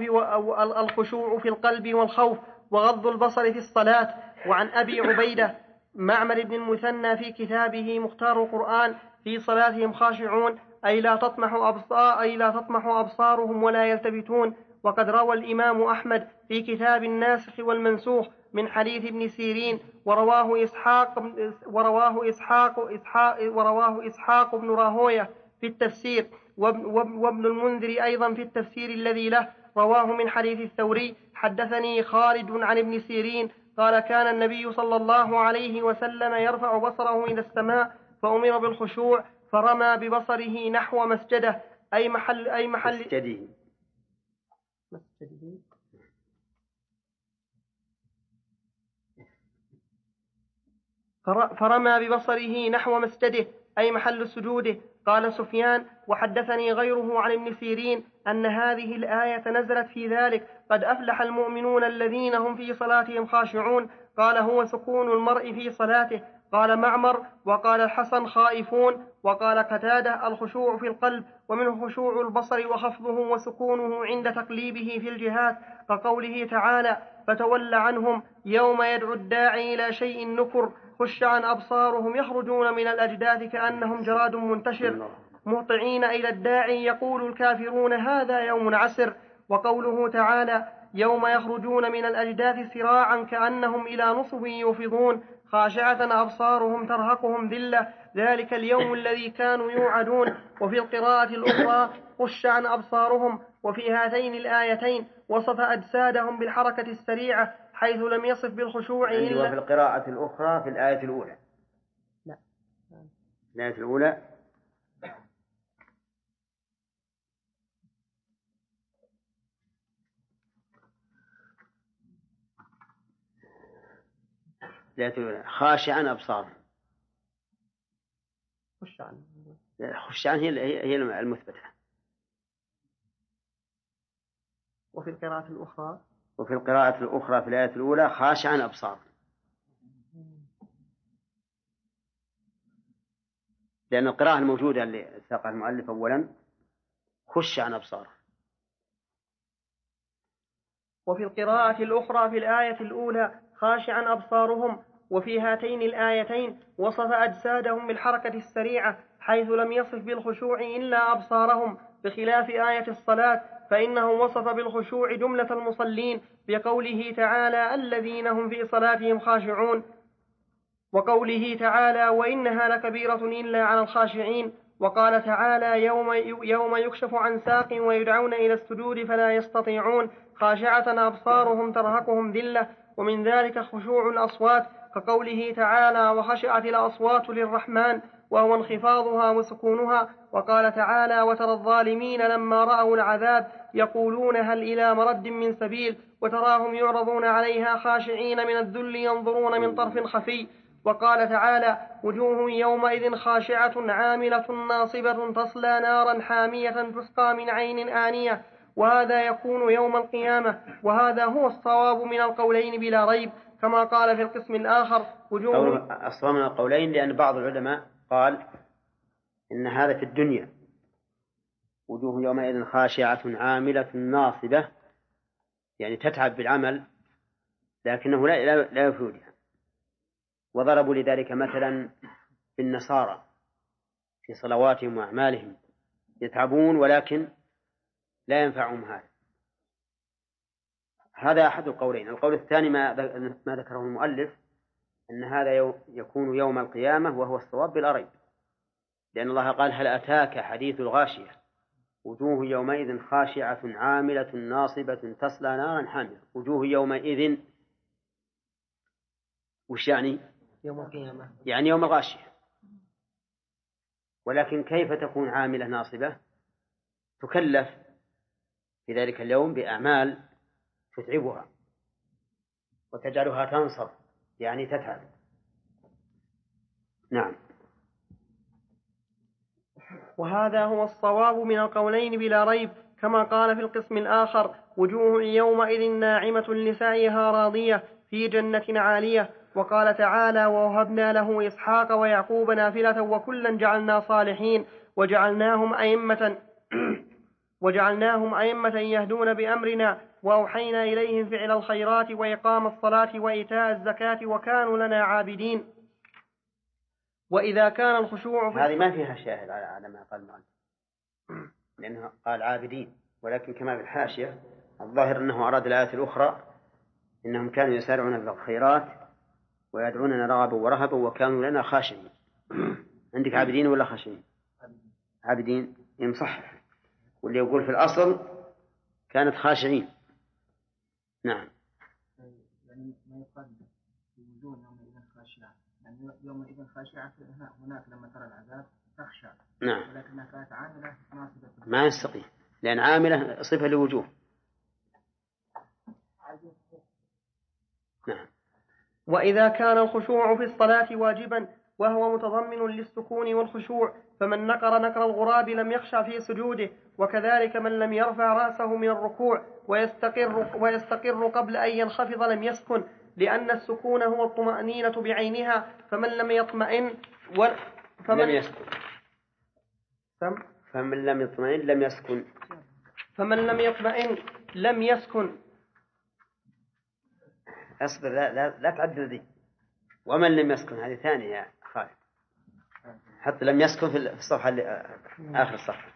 والخوف وغض البصر في الصلاة. وعن أبي عبيدة معمر بن المثنى في كتابه مختار القرآن: في صلاتهم خاشعون، أي لا تطمح أبصارهم ولا يلتفتون. وقد روى الإمام أحمد في كتاب الناسخ والمنسوخ من حديث ابن سيرين، ورواه إسحاق بن راهوية في التفسير، وابن المنذر أيضا في التفسير الذي له رواه من حديث الثوري: حدثني خالد عن ابن سيرين قال: كان النبي صلى الله عليه وسلم يرفع بصره إلى السماء فأمر بالخشوع فرمى ببصره نحو مسجده، أي محل فرمى ببصره نحو مسجده أي محل سجوده. قال سفيان: وحدثني غيره عن ابن سيرين أن هذه الآية نزلت في ذلك: قد أفلح المؤمنون الذين هم في صلاتهم خاشعون. قال: هو سكون المرء في صلاته. قال معمر: وقال الحسن: خائفون. وقال قتادة: الخشوع في القلب، ومنه خشوع البصر وخفضه وسكونه عند تقليبه في الجهات، كقوله تعالى: فتول عنهم يوم يدعو الداعي إلى شيء نكر، خش عن أبصارهم يخرجون من الأجداث كأنهم جراد منتشر، مهطعين إلى الداعي يقول الكافرون هذا يوم عسر. وقوله تعالى: يوم يخرجون من الأجداث سراعا كأنهم إلى نصب يوفضون، خاشعة أبصارهم ترهقهم ذلة، ذلك اليوم الذي كانوا يوعدون. وفي القراءة الأخرى: خش عن أبصارهم. وفي هاتين الآيتين وصف أجسادهم بالحركة السريعة حيث لم يصف بالخشوع إلا في القراءة الأخرى في الآية الأولى. لا. الآية الأولى خاشعا أبصارهم. خشعا هي المثبتة. وفي القراءة الأخرى في الآية الأولى: خاشعا أبصارهم، لأن القراءة الموجودة اللي ساقها المؤلف أولا: خش عن أبصارهم. وفي القراءة الأخرى في الآية الأولى: خاشعا أبصارهم. وفي هاتين الآيتين وصف أجسادهم بالحركة السريعة حيث لم يصف بالخشوع إلا أبصارهم، بخلاف آية الصلاة فإنه وصف بالخشوع جملة المصلين بقوله تعالى: الذين هم في صلاتهم خاشعون، وقوله تعالى: وإنها لكبيرة إلا على الخاشعين. وقال تعالى: يوم يكشف عن ساق ويدعون إلى السجود فلا يستطيعون، خاشعة أبصارهم ترهقهم ذلة. ومن ذلك خشوع الأصوات، كقوله تعالى: وخشعت الأصوات للرحمن، وهو انخفاضها وسكونها. وقال تعالى: وترى الظالمين لما رأوا العذاب يقولون هل إلى مرد من سبيل، وتراهم يعرضون عليها خاشعين من الذل ينظرون من طرف خفي. وقال تعالى: وجوه يومئذ خاشعة عاملة ناصبة تصلى نارا حامية تسقى من عين آنية. وهذا يكون يوم القيامة، وهذا هو الصواب من القولين بلا ريب، كما قال في القسم الآخر: وجوه. الصواب من القولين لأن بعض العلماء قال إن هذا في الدنيا، وجوه يومئذ خاشعة عاملة ناصبة، يعني تتعب بالعمل لكنه لا يفيدها. وضربوا لذلك مثلا بالنصارى في صلواتهم وأعمالهم، يتعبون ولكن لا ينفعهم هذا أحد القولين. القول الثاني ما ذكره المؤلف، أن هذا يكون يوم القيامة، وهو الصواب بلا ريب، لأن الله قال: هل أتاك حديث الغاشية وجوه يومئذ خاشعة عاملة ناصبة تصلى نارا حامية. وجوه يومئذ وش يعني؟ يوم القيامة، يعني يوم الغاشية. ولكن كيف تكون عاملة ناصبة؟ تكلف في ذلك اليوم بأعمال تتعبها وتجعلها تنصب، يعني تتعب. نعم. وهذا هو الصواب من القولين بلا ريب، كما قال في القسم الآخر: وجوه يومئذ ناعمة لسعيها راضية في جنة عالية. وقال تعالى: ووهبنا له إسحاق ويعقوب نافلة وكلا جعلنا صالحين وجعلناهم أئمة يهدون بأمرنا وأوحينا إليهم فعل الخيرات وإقام الصلاة وإيتاء الزكاة وكانوا لنا عابدين. وإذا كان الخشوع هذه ما فيها شاهد على ما قال المؤلف، لأنه قال عابدين، ولكن كما في الحاشية الظاهر أنه أراد الآية الأخرى: إنهم كانوا يسارعون في الخيرات ويدعوننا رغبا ورهبا وكانوا لنا خاشعين. عندك عابدين ولا خاشعين؟ عابدين يمصح، واللي يقول في الأصل كانت خاشعين. نعم. يعني ما يقال وجوه يومئذ خاشعة، يعني يومئذ خاشعة هناك لما ترى العذاب تخشع. نعم. ولكنها كانت عاملة ناصبة. ما يستقيم، لأن عاملة صفة لوجوه. نعم. وإذا كان الخشوع في الصلاة واجبا وهو متضمن للسكون والخشوع، فمن نقر نقر الغراب لم يخشع في سجوده، وكذلك من لم يرفع رأسه من الركوع ويستقر قبل أن ينخفض لم يسكن، لأن السكون هو الطمأنينة بعينها. فمن لم يطمئن لم يسكن. فمن لم يطمئن لم يسكن. فمن لم يطمئن لم يسكن. أصبر، لا تعدل ذي. ومن لم يسكن هذه ثانية يا خالد، حتى لم يسكن في الصفحة آخر الصفحة.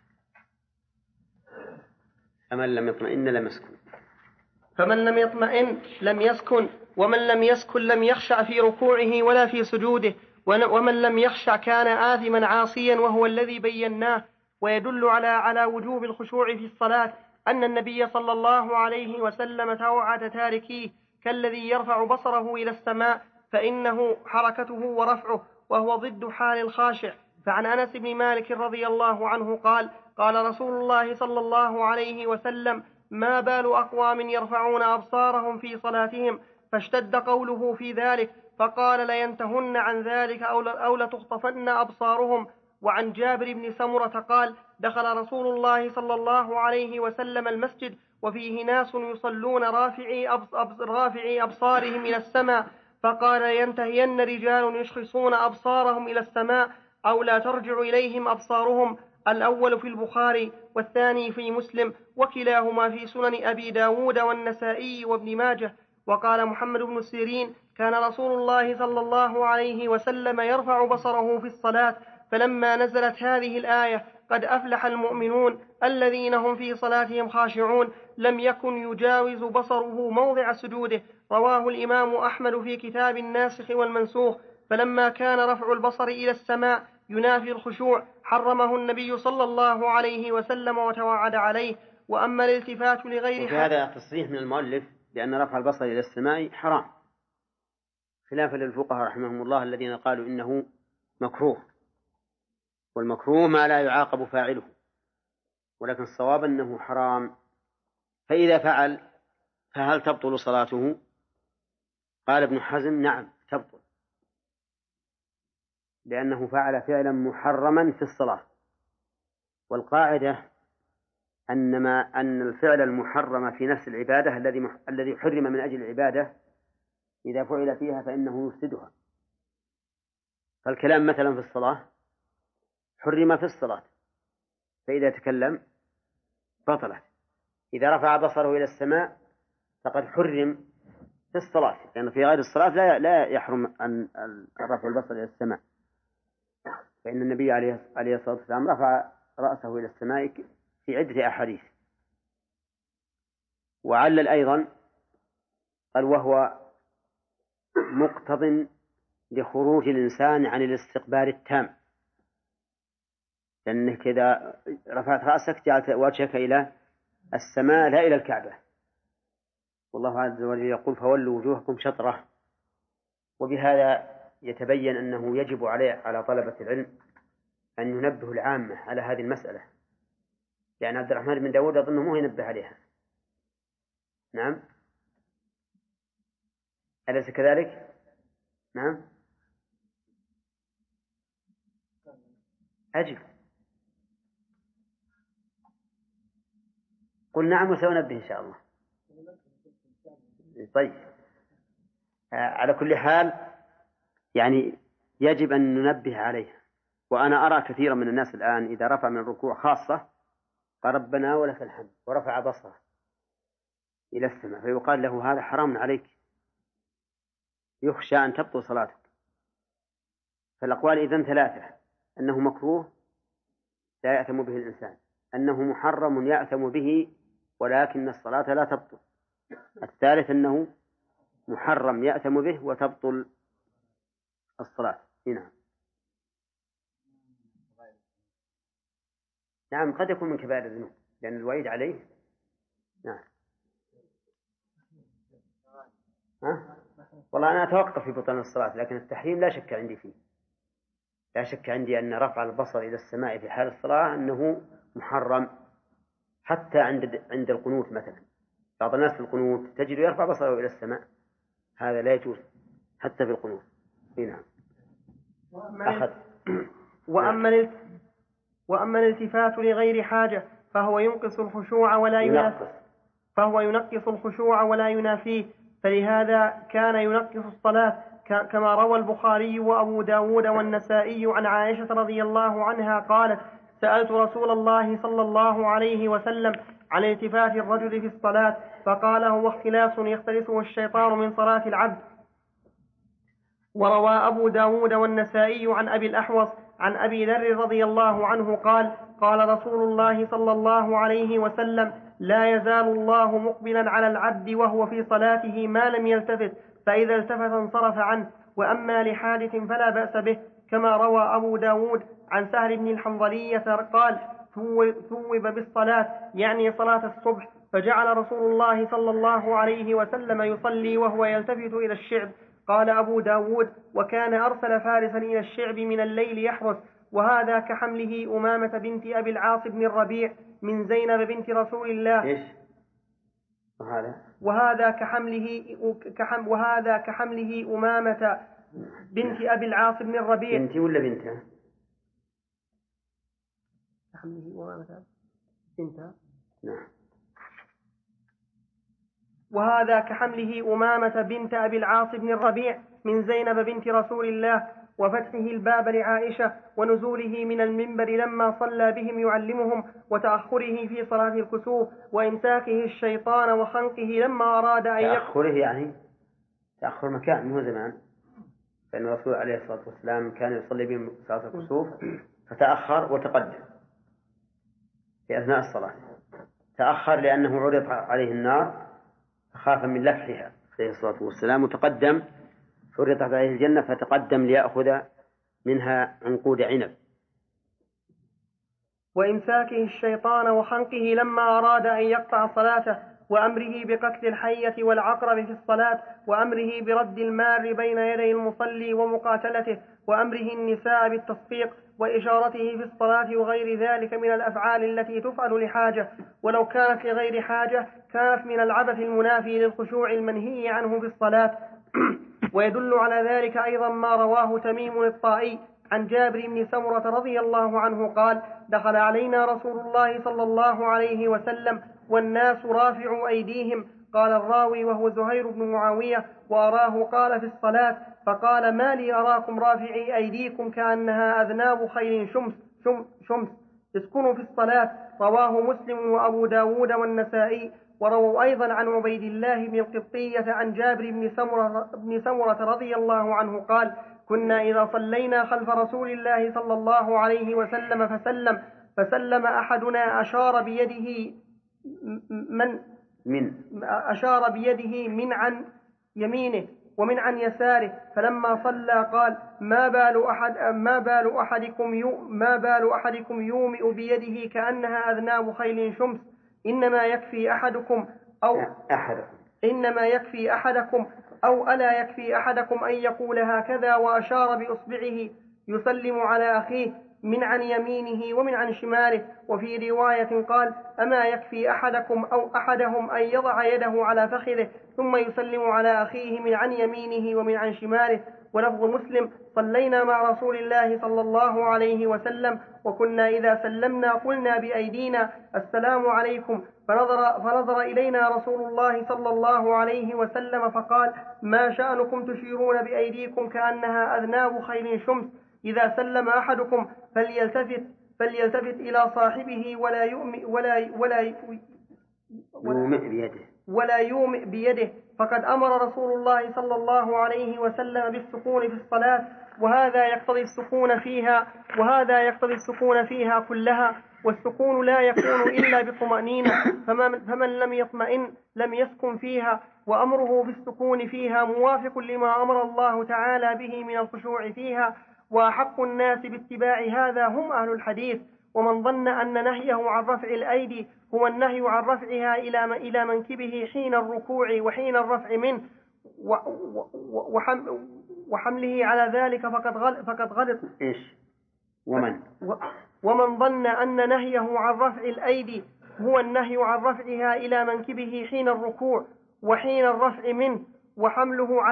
فمن لم يطمئن لم يسكن. فمن لم يطمئن لم يسكن، ومن لم يسكن لم يخشع في ركوعه ولا في سجوده، ومن لم يخشع كان آثما عاصيا، وهو الذي بيناه. ويدل على وجوب الخشوع في الصلاة أن النبي صلى الله عليه وسلم توعد تاركيه كالذي يرفع بصره إلى السماء، فإنه حركته ورفعه، وهو ضد حال الخاشع. فعن أنس بن مالك رضي الله عنه قال: قال رسول الله صلى الله عليه وسلم: ما بال أقوام يرفعون أبصارهم في صلاتهم؟ فاشتد قوله في ذلك، فقال: لينتهن عن ذلك أو لتخطفن أبصارهم. وعن جابر بن سمرة قال: دخل رسول الله صلى الله عليه وسلم المسجد وفيه ناس يصلون رافعي أبصارهم إلى السماء، فقال: ينتهين رجال يشخصون أبصارهم إلى السماء أو لا ترجع إليهم أبصارهم. الأول في البخاري والثاني في مسلم، وكلاهما في سنن أبي داود والنسائي وابن ماجه. وقال محمد بن سيرين: كان رسول الله صلى الله عليه وسلم يرفع بصره في الصلاة، فلما نزلت هذه الآية: قد أفلح المؤمنون الذين هم في صلاتهم خاشعون، لم يكن يجاوز بصره موضع سجوده. رواه الإمام أحمد في كتاب الناسخ والمنسوخ. فلما كان رفع البصر إلى السماء ينافي الخشوع حرمه النبي صلى الله عليه وسلم وتوعد عليه. وأما الالتفات لغير وفي هذا تصريح من المؤلف بأن رفع البصر إلى السماء حرام، خلافا للفقهاء رحمهم الله الذين قالوا إنه مكروه والمكروه ما لا يعاقب فاعله، ولكن الصواب أنه حرام. فإذا فعل فهل تبطل صلاته؟ قال ابن حزم نعم تبطل، لأنه فعل فعلا محرما في الصلاة. والقاعدة أن الفعل المحرم في نفس العبادة الذي حرم من أجل العبادة إذا فعل فيها فإنه يفسدها. فالكلام مثلا في الصلاة حرم في الصلاة، فإذا تكلم بطلت. إذا رفع بصره إلى السماء فقد حرم في الصلاة، لأن في غير الصلاة لا يحرم أن رفع البصر إلى السماء، فإن النبي عليه الصلاة والسلام رفع رأسه إلى السماء في عدة أحاديث. وعلل أيضا قال وهو مقتض لخروج الإنسان عن الاستقبال التام، لأنك إذا رفعت رأسك جعلت وجهك إلى السماء لا إلى الكعبة، والله عز وجل يقول فولوا وجوهكم شطرة. وبهذا يتبين أنه يجب على طلبة العلم أن ينبه العامة على هذه المسألة، لأن عبد الرحمن بن داود أظنه مو ينبه عليها. نعم أليس كذلك؟ نعم أجل قل نعم وسأنبه إن شاء الله. طيب على كل حال يعني يجب أن ننبه عليها. وأنا أرى كثيرا من الناس الآن إذا رفع من الركوع خاصة قال ربنا ولك الحمد ورفع بصره إلى السماء، فيقال له هذا حرام عليك، يخشى أن تبطل صلاتك. فالأقوال إذن ثلاثة: أنه مكروه لا يأثم به الإنسان، أنه محرم يأثم به ولكن الصلاة لا تبطل، الثالث أنه محرم يأثم به وتبطل الصلاة. نعم نعم قد يكون من كبائر الذنوب لأن الوعيد عليه. نعم والله أنا أتوقف في بطلان الصلاة، لكن التحريم لا شك عندي فيه، لا شك عندي أن رفع البصر إلى السماء في حال الصلاة أنه محرم، حتى عند القنوت مثلا. بعض الناس في القنوت تجد يرفع بصره إلى السماء، هذا لا يجوز حتى في القنوت. نعم وأما الالتفات لغير حاجة فهو ينقص الخشوع ولا ينافيه، فلهذا كان ينقص الصلاة، كما روى البخاري وأبو داود والنسائي عن عائشة رضي الله عنها قالت: سألت رسول الله صلى الله عليه وسلم عن التفات الرجل في الصلاة، فقال: هو اختلاس يختلسه الشيطان من صلاة العبد. وروى أبو داود والنسائي عن أبي الأحوص عن أبي ذر رضي الله عنه قال: قال رسول الله صلى الله عليه وسلم: لا يزال الله مقبلا على العبد وهو في صلاته ما لم يلتفت، فإذا التفت انصرف عنه، وأما لحادث فلا بأس به، كما روى أبو داود عن سهل بن الحنظلية قال: ثوب بالصلاة، يعني صلاة الصبح، فجعل رسول الله صلى الله عليه وسلم يصلي وهو يلتفت إلى الشعب. قال أبو داود: وكان أرسل فارسا إلى الشعب من الليل يحرس، وهذا كحمله أمامة بنت أبي العاص بن الربيع من زينب بنت رسول الله. وهذا كحمله أمامة بنت أبي العاص بن الربيع. بنتي ولا بنتها؟ كحمله أمامة بنتها. نعم. وهذا كحمله أمامة بنت أبي العاص بن الربيع من زينب بنت رسول الله، وفتحه الباب لعائشة، ونزوله من المنبر لما صلى بهم يعلمهم، وتأخره في صلاة الكسوف، وإمساكه الشيطان وخنقه لما أراد أن تأخره يعني تأخر مكان، مو زمان، فإن الرسول عليه الصلاة والسلام كان يصلي بهم صلاة الكسوف فتأخر وتقدم في أثناء الصلاة. تأخر لأنه عرض عليه النار خاف من لفحها عليه الصلاة والسلام، وتقدم فرضت عليه الجنة فتقدم ليأخذ منها عنقود عنب. وإمساكه الشيطان وخنقه لما أراد أن يقطع صلاته، وأمره بقتل الحية والعقرب في الصلاة، وأمره برد المار بين يدي المصلي ومقاتلته، وأمره النساء بالتصفيق، وإشارته في الصلاة وغير ذلك من الأفعال التي تفعل لحاجة، ولو كانت لغير حاجة كانت من العبث المنافي للخشوع المنهي عنه في الصلاة. ويدل على ذلك أيضا ما رواه تميم الطائي عن جابر بن سمرة رضي الله عنه قال: دخل علينا رسول الله صلى الله عليه وسلم والناس رافعوا أيديهم. قال الراوي وهو زهير بن معاوية: وأراه قال في الصلاة، فقال: ما لي أراكم رافعي أيديكم كأنها أذناب خيل شمس تسكن في الصلاة. رواه مسلم وأبو داود والنسائي. ورووا أيضا عن عبيد الله بن القبطية عن جابر بن سمرة رضي الله عنه قال: كنا إذا صلينا خلف رسول الله صلى الله عليه وسلم فسلم أحدنا أشار بيده من عن يمينه ومن عن يساره، فلما صلى قال: ما بال أحدكم يومئ بيده كأنها أذناب خيل شمس، إنما يكفي أحدكم أو ألا يكفي أحدكم أن يقول هكذا، وأشار بإصبعه يسلم على أخيه من عن يمينه ومن عن شماله. وفي رواية قال: أما يكفي أحدكم أو أحدهم أن يضع يده على فخذه ثم يسلم على أخيه من عن يمينه ومن عن شماله. ولفظ مسلم: صلينا مع رسول الله صلى الله عليه وسلم وكنا إذا سلمنا قلنا بأيدينا: السلام عليكم. فنظر إلينا رسول الله صلى الله عليه وسلم فقال: ما شأنكم تشيرون بأيديكم كأنها أذناب خيل شمس؟ إذا سلم أحدكم فليلتفت إلى صاحبه ولا يومئ بيده، فقد أمر رسول الله صلى الله عليه وسلم بالسكون في الصلاة، وهذا يقتضي السكون فيها كلها، والسكون لا يكون إلا بطمأنينة، فمن لم يطمئن لم يسكن فيها، وأمره بالسكون فيها موافق لما أمر الله تعالى به من الخشوع فيها. وأحق الناس باتباع هذا هم أهل الحديث. ومن ظن أن نهيه عن رفع الأيدي هو النهي عن رفعها إلى منكبه حين الركوع وحين الرفع منه وحمله على ذلك فقد غلط. ومن ظن أن نهيه عن رفع الأيدي هو النهي عن رفعها إلى منكبه حين الركوع وحين الرفع منه وحمله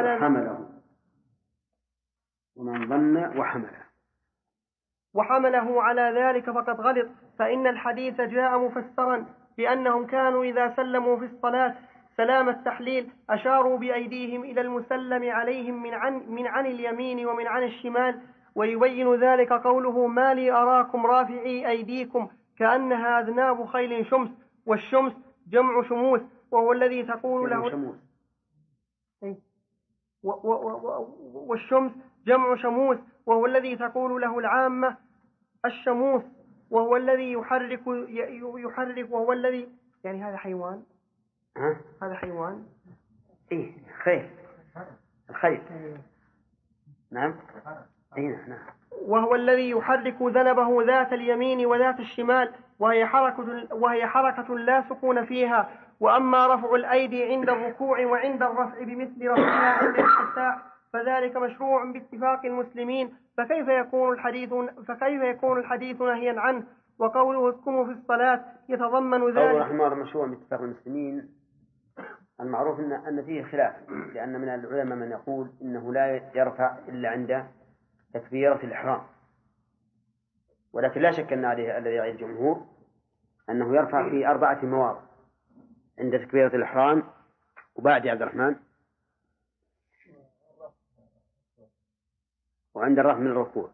على ذلك فقد غلط. فإن الحديث جاء مفسرا بأنهم كانوا إذا سلموا في الصلاة سلام التحليل أشاروا بأيديهم إلى المسلم عليهم من عن اليمين ومن عن الشمال. ويبين ذلك قوله: ما لي أراكم رافعي أيديكم كأنها أذناب خيل شمس. والشمس جمع شموس وهو الذي تقول له والشمس جمع شموس وهو الذي تقول له العامة الشموس، وهو الذي يحرك وهو الذي يعني هذا حيوان. هذا حيوان. الخيل. نعم. نعم. وهو الذي يحرك ذنبه ذات اليمين وذات الشمال، وهي حركة لا سكون فيها. وأما رفع الأيدي عند الركوع وعند الرفع بمثل رفعها عند الاستفتاح فذلك مشروع باتفاق المسلمين، فكيف يكون الحديث نهيا عنه؟ وقوله اسكنوا في الصلاة يتضمن ذلك. قول رحمه الله مشروع باتفاق المسلمين، المعروف أن فيه خلاف، لأن من العلماء من يقول إنه لا يرفع إلا عند تكبيرة الإحرام، ولكن لا شك أن الذي يعي الجمهور أنه يرفع في 4 مواضع: عند تكبيرة الإحرام، وبعد عبد الرحمن، وعند الرفع من الركوع،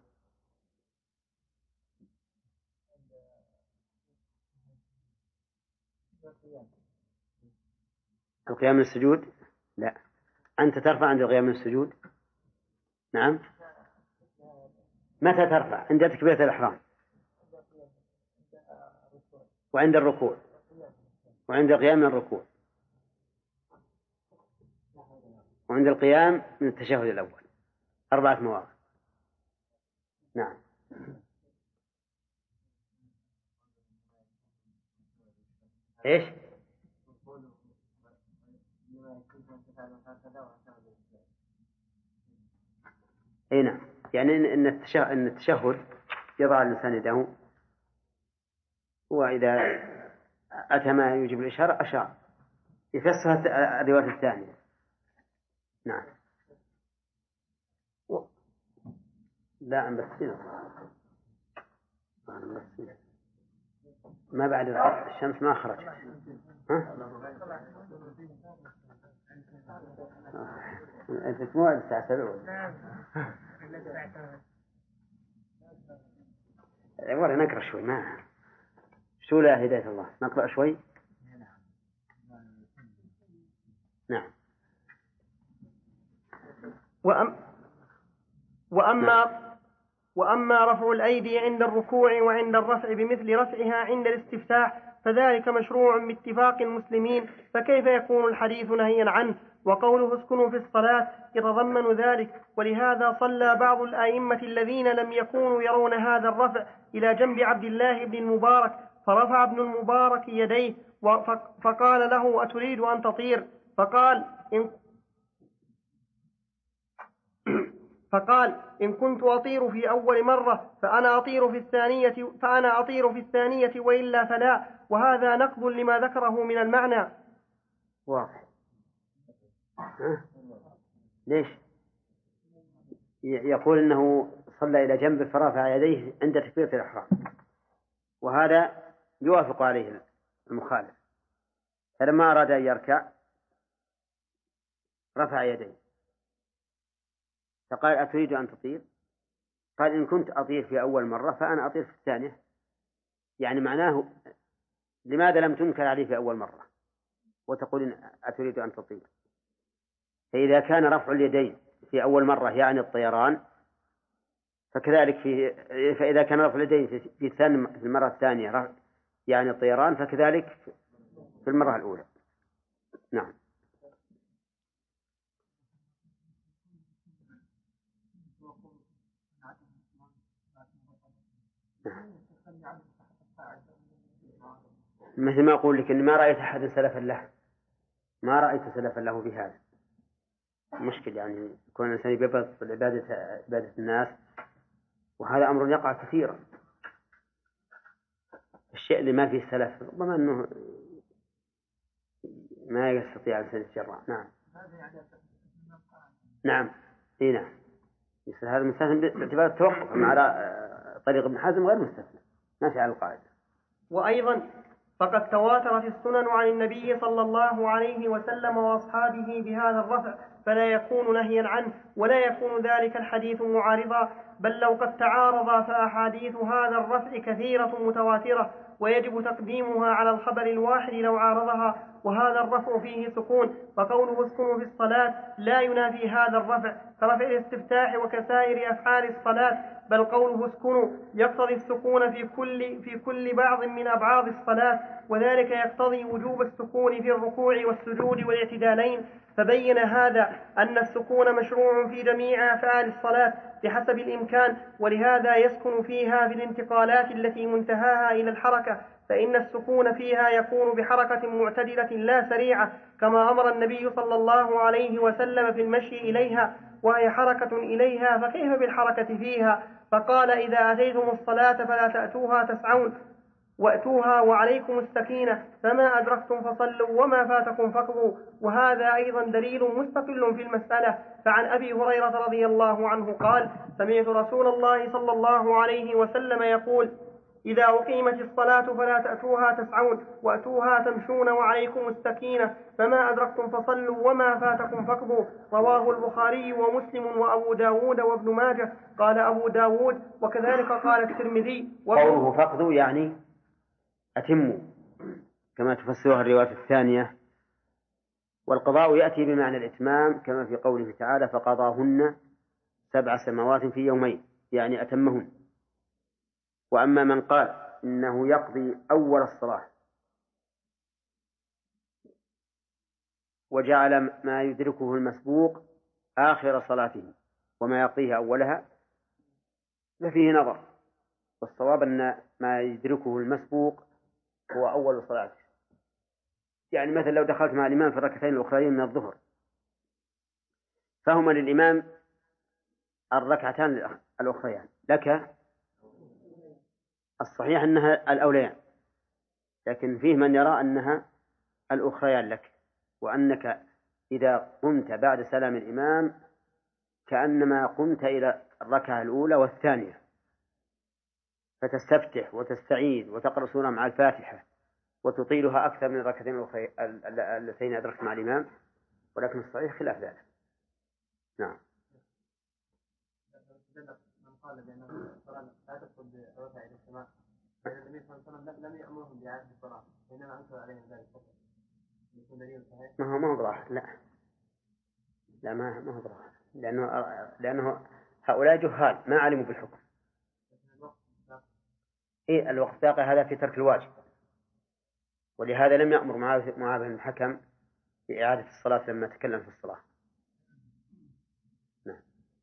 القيام من السجود. لا، أنت ترفع عند القيام من السجود. نعم. متى ترفع؟ عند تكبيرة الإحرام، وعند الركوع، وعند القيام من الركوع، وعند القيام من التشهد الأول. 4 مواضع. نعم. إيش؟ نعم، يعني إن التشهد يضع الإنسان يده، وإذا أتى ما يجب الإشارة أشار. يفسر الرواية الثانية. نعم. لا أنبسين ما بعد الشمس ما خرجت. أنت موعد الساعة 7 ولا نقرأ شوي ما شو لا هداية الله نقرأ شوي. نعم. وأما رفع الأيدي عند الركوع وعند الرفع بمثل رفعها عند الاستفتاح فذلك مشروع باتفاق المسلمين، فكيف يكون الحديث نهيا عنه؟ وقوله اسكنوا في الصلاة يتضمن ذلك، ولهذا صلى بعض الآئمة الذين لم يكونوا يرون هذا الرفع إلى جنب عبد الله بن المبارك، فرفع ابن المبارك يديه فقال له أتريد أن تطير؟ فقال إن كنت أطير في أول مرة فأنا أطير في الثانية وإلا فلا، وهذا نقض لما ذكره من المعنى. واضح. ليش؟ يقول إنه صلى إلى جنب فرفع يديه عند تكبيرة الإحرام، وهذا يوافق عليه المخالف، فلما أراد أن يركع رفع يديه فقال أتريد أن تطير؟ قال إن كنت أطير في أول مرة فأنا أطير في الثانية، يعني معناه لماذا لم تنكر عليه في أول مرة وتقول أتريد أن تطير؟ فإذا كان رفع اليدين في أول مرة يعني الطيران، فكذلك فإذا كان رفع اليدين في المرة الثانية يعني الطيران، فكذلك في المرة الأولى. نعم. مثل ما أقول لك إن ما رأيت أحد سلفا له، ما رأيت سلفا له بهذا. مشكل يعني يكون الإنسان يبسط عبادة الناس، وهذا أمر يقع كثيرا. الشيء اللي ما فيه سلف ربما أنه ما يستطيع الإنسان الشرع. نعم. نعم. إيه نعم. هذا مستثنى باعتبار التوقف، مع طريق ابن حزم غير مستثنى، ماشي على القاعدة. وأيضا فقد تواترت السنن عن النبي صلى الله عليه وسلم وأصحابه بهذا الرفع، فلا يكون نهيا عنه، ولا يكون ذلك الحديث معارضا، بل لو قد تعارضا فأحاديث هذا الرفع كثيرة متواترة، ويجب تقديمها على الخبر الواحد لو عارضها، وهذا الرفع فيه سكون، وقوله اسكنوا في الصلاة لا ينافي هذا الرفع كرفع الاستفتاح وكسائر أفعال الصلاة، بل قوله اسكنوا يقتضي السكون في كل بعض من أبعاض الصلاة، وذلك يقتضي وجوب السكون في الركوع والسجود والاعتدالين، فبين هذا أن السكون مشروع في جميع أفعال الصلاة بحسب الإمكان، ولهذا يسكن فيها في الانتقالات التي منتهاها إلى الحركة، فإن السكون فيها يكون بحركة معتدلة لا سريعة، كما أمر النبي صلى الله عليه وسلم في المشي إليها، وهي حركة إليها، فكيف بالحركة فيها؟ فقال إذا أتيتم الصلاة فلا تأتوها تسعون وأتوها وعليكم السكينة، فما أدركتم فصلوا وما فاتكم فاقضوا، وهذا أيضا دليل مستقل في المسألة. فعن أبي هريرة رضي الله عنه قال سمعت رسول الله صلى الله عليه وسلم يقول إذا أقيمت الصلاة فلا تأتوها تسعون وأتوها تمشون وعليكم السكينة، فما أدركتم فصلوا وما فاتكم فاقضوا، رواه البخاري ومسلم وأبو داود وابن ماجه. قال أبو داود وكذلك قال الترمذي. قوله فاقضوا يعني أتموا، كما تفسرها الرواية الثانية، والقضاء يأتي بمعنى الإتمام كما في قوله تعالى فقضاهن 7 سماوات في يومين، يعني أتمهن. وأما من قال إنه يقضي أول الصلاة وجعل ما يدركه المسبوق آخر صلاته وما يقضيه أولها، ففيه نظر، والصواب أن ما يدركه المسبوق هو أول صلاته. يعني مثلا لو دخلت مع الإمام في الركعتين الأخرين من الظهر، فهما للإمام الركعتان الأخريان، لك الصحيح أنها الأوليان، لكن فيه من يرى أنها الأخريان لك، وأنك إذا قمت بعد سلام الإمام كأنما قمت إلى الركعة الأولى والثانية، فتستفتح وتستعيذ وتقرأ سورة مع الفاتحة وتطيلها أكثر من الركعتين اللتين أدركت مع الإمام، ولكن الصحيح خلاف ذلك. نعم. من قال بأن الصلاة لا تدخل برفع إلى السماء، لأن النبي صلى الله عليه وسلم لم يأمرهم بإعادة الصلاة، وإنما أنكر عليهم ذلك فقط. يكون دليل صحيح؟ ما هو براحة، لا ما هو براحة، لأنه هؤلاء جهال ما علموا بالحكم. إيه الوقت باقي، هذا في ترك الواجب، ولهذا لم يأمر معاذ بن الحكم بإعادة الصلاة لما تكلم في الصلاة. نعم.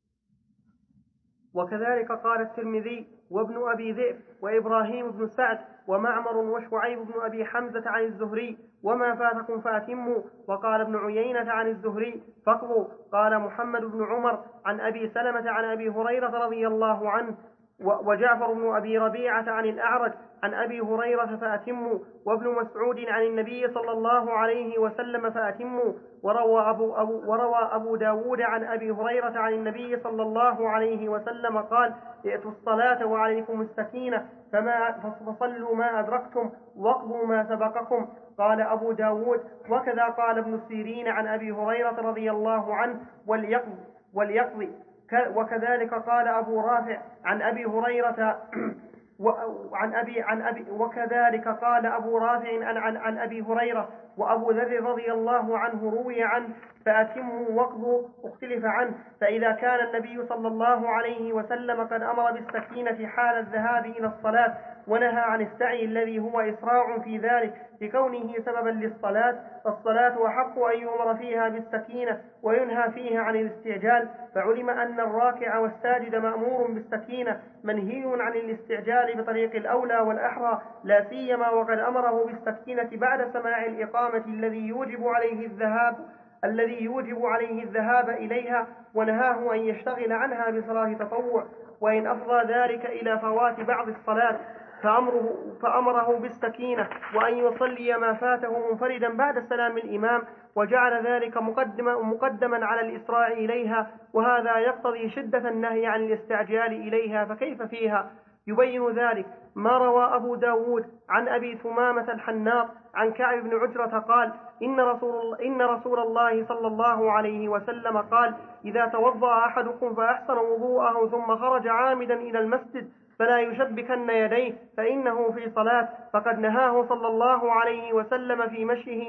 وكذلك قال الترمذي وابن أبي ذئب وإبراهيم بن سعد ومعمر وشعيب بن أبي حمزة عن الزهري وما فاتكم فأتموا. وقال ابن عيينة عن الزهري فاقضوا. قال محمد بن عمر عن أبي سلمة عن أبي هريرة رضي الله عنه وجعفر بن أبي ربيعة عن الأعرج عن أبي هريرة فأتموا. وابن مسعود عن النبي صلى الله عليه وسلم فأتموا. وروى أبو داود عن أبي هريرة عن النبي صلى الله عليه وسلم قال: ائتوا الصلاة وعليكم السكينة فصلوا ما أدركتم واقضوا ما سبقكم. قال أبو داود: وكذا قال ابن سيرين عن أبي هريرة رضي الله عنه وليقضي. وكذلك قال أبو رافع عن أبي هريرة وكذلك قال أبو رافع عن أبي هريرة وأبو ذر رضي الله عنه روي عنه: فأتموا واقضوا اختلف عنه. فإذا كان النبي صلى الله عليه وسلم قد أمر بالسكينة حال الذهاب إلى الصلاة ونهى عن السعي الذي هو إسراع في ذلك لكونه سببا للصلاة، فالصلاة أحق أن يؤمر فيها بالسكينة وينهى فيها عن الاستعجال. فعلم أن الراكع والساجد مأمور بالسكينة منهي عن الاستعجال بطريق الأولى والأحرى، لا سيما وقد أمره بالسكينة بعد سماع الإقامة الذي يوجب عليه الذهاب إليها، ونهاه أن يشتغل عنها بصلاة تطوع. وإن أفضى ذلك إلى فوات بعض الصلاة فأمره بالسكينة وأن يصلي ما فاته منفردا بعد سلام الإمام، وجعل ذلك مقدما على الإسراع إليها، وهذا يقتضي شدة النهي عن الاستعجال إليها، فكيف فيها؟ يبين ذلك ما روى أبو داود عن أبي ثمامة الحناط عن كعب بن عجرة قال: إن رسول الله صلى الله عليه وسلم قال: إذا توضأ أحدكم فأحسن وضوءه ثم خرج عامدا إلى المسجد فلا يشبكن يديه فإنه في صلاة، فقد نهاه صلى الله عليه وسلم في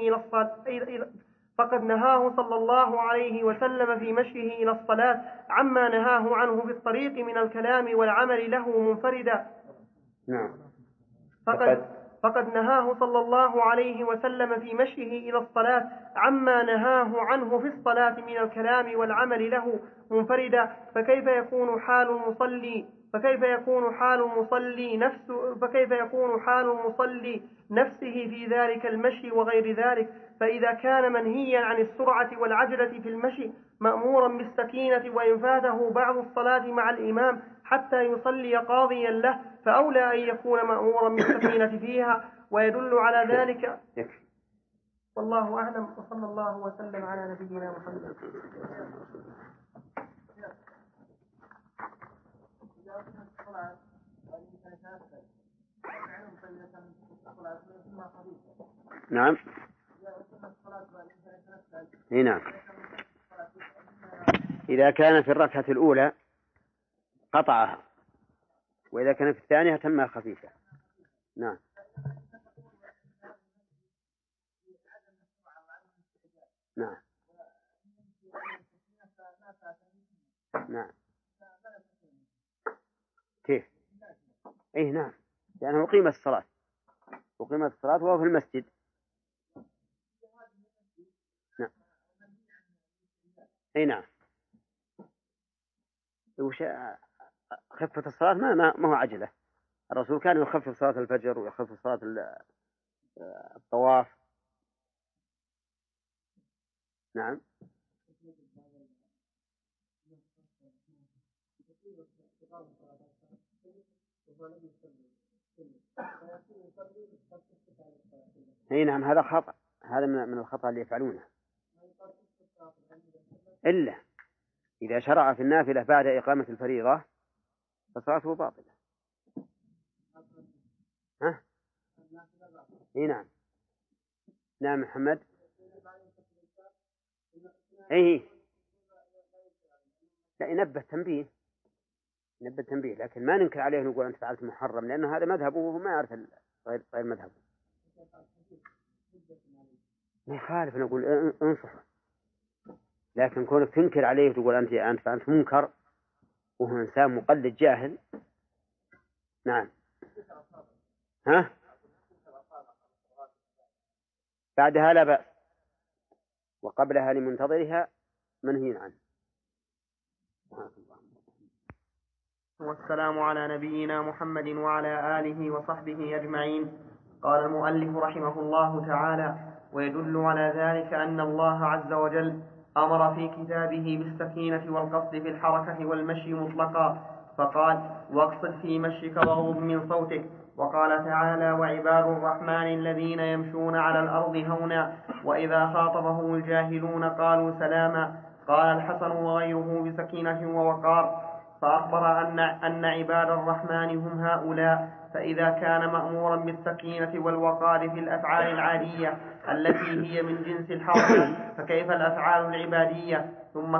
مشيه إلى الصلاة عما نهاه عنه في الطريق من الكلام والعمل له منفردا. نعم. فقد نهاه صلى الله عليه وسلم في مشيه إلى الصلاة عما نهاه عنه في الصلاة من الكلام والعمل له منفردا. فكيف يكون حال المصلي نفسه في ذلك المشي وغير ذلك؟ فإذا كان منهيا عن السرعة والعجلة في المشي مأمورا بالسكينة وإن فاته بعض الصلاة مع الإمام حتى يصلي قاضيا له فأولى أن يكون مأمورا بالسكينة فيها. ويدل على ذلك والله أعلم، وصلى الله وسلم على نبينا محمد. نعم. نعم. إذا كان في الركعة الأولى قطعها، وإذا كان في الثانية تمها خفيفة. نعم. نعم. نعم. كيف؟ إيه نعم، لأنه أقيمت الصلاة وهو في المسجد. نعم. إيه نعم. خفة الصلاة ما هو عجلة. الرسول كان يخفف صلاة الفجر ويخفف صلاة الطواف. نعم. اي نعم، هذا خطأ، هذا من الخطأ اللي يفعلونه. إلا إذا شرع في النافلة بعد إقامة الفريضة فصلاته باطلة. ها؟ اي نعم. نعم محمد. اي لا، ينبه تنبيه، لكن ما ننكر عليه نقول أنت فعلت محرم، لأنه هذا مذهبه وهو ما يعرف غير مذهبه. ما يخالف، نقول انصحه، لكن كونك تنكر عليه وتقول أنت فعلت منكر وهو إنسان مقلد جاهل. نعم. ها؟ بعدها لا بأس، وقبلها لمنتظرها منهي عنه. والسلام على نبينا محمد وعلى آله وصحبه أجمعين. قال المؤلف رحمه الله تعالى: ويدل على ذلك أن الله عز وجل أمر في كتابه بالسكينة والقصد في الحركة والمشي مطلقا، فقال: واقصد في مشيك واغضض من صوتك. وقال تعالى: وعباد الرحمن الذين يمشون على الأرض هونا وإذا خاطبهم الجاهلون قالوا سلاما. قال الحسن وغيره بسكينة ووقار، فأخبر أن عباد الرحمن هم هؤلاء. فإذا كان مأمورا بالسكينة والوقار في الأفعال العادية التي هي من جنس الحركة، فكيف الأفعال العبادية؟ ثم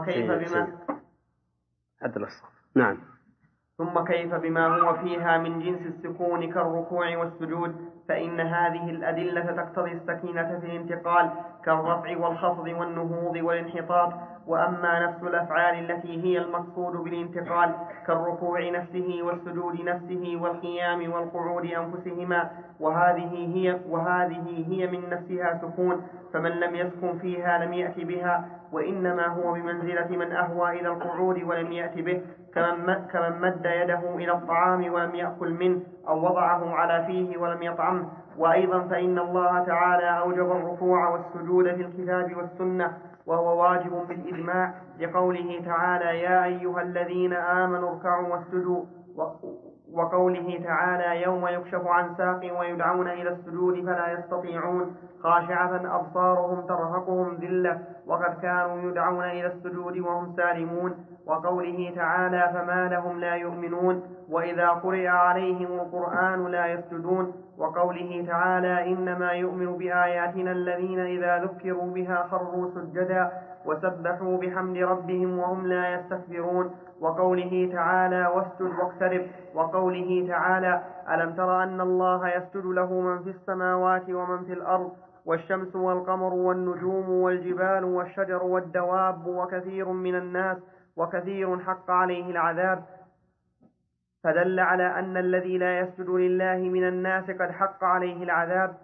كيف بما هو فيها من جنس السكون كالركوع والسجود، فإن هذه الأدلة تقتضي السكينة في الانتقال كالرفع والخفض والنهوض والانحطاط. وأما نفس الأفعال التي هي المقصود بالانتقال كالركوع نفسه والسجود نفسه والقيام والقعود أنفسهما، وهذه هي من نفسها سكون، فمن لم يسكن فيها لم يأت بها، وإنما هو بمنزلة من أهوى إلى القعود ولم يأت به، كمن مد يده إلى الطعام ولم يأكل منه، أو وضعه على فيه ولم يطعمه. وأيضا فإن الله تعالى أوجب الركوع والسجود في الكتاب والسنة، وهو واجب بالإجماع، لقوله تعالى: يا أيها الذين آمنوا اركعوا واسجدوا، وقوله تعالى: يوم يكشف عن ساق ويدعون إلى السجود فلا يستطيعون خاشعة أبصارهم ترهقهم ذلة وقد كانوا يدعون إلى السجود وهم سالمون. وقوله تعالى: فما لهم لا يؤمنون وإذا قرئ عليهم القرآن لا يسجدون. وقوله تعالى: إنما يؤمن بآياتنا الذين إذا ذكروا بها خروا سجدا وسبحوا بحمد ربهم وهم لا يستكبرون. وقوله تعالى: واسجد واقترب. وقوله تعالى: ألم تر أن الله يسجد له من في السماوات ومن في الأرض والشمس والقمر والنجوم والجبال والشجر والدواب وكثير من الناس وكثير حق عليه العذاب، فدل على أن الذي لا يسجد لله من الناس قد حق عليه العذاب.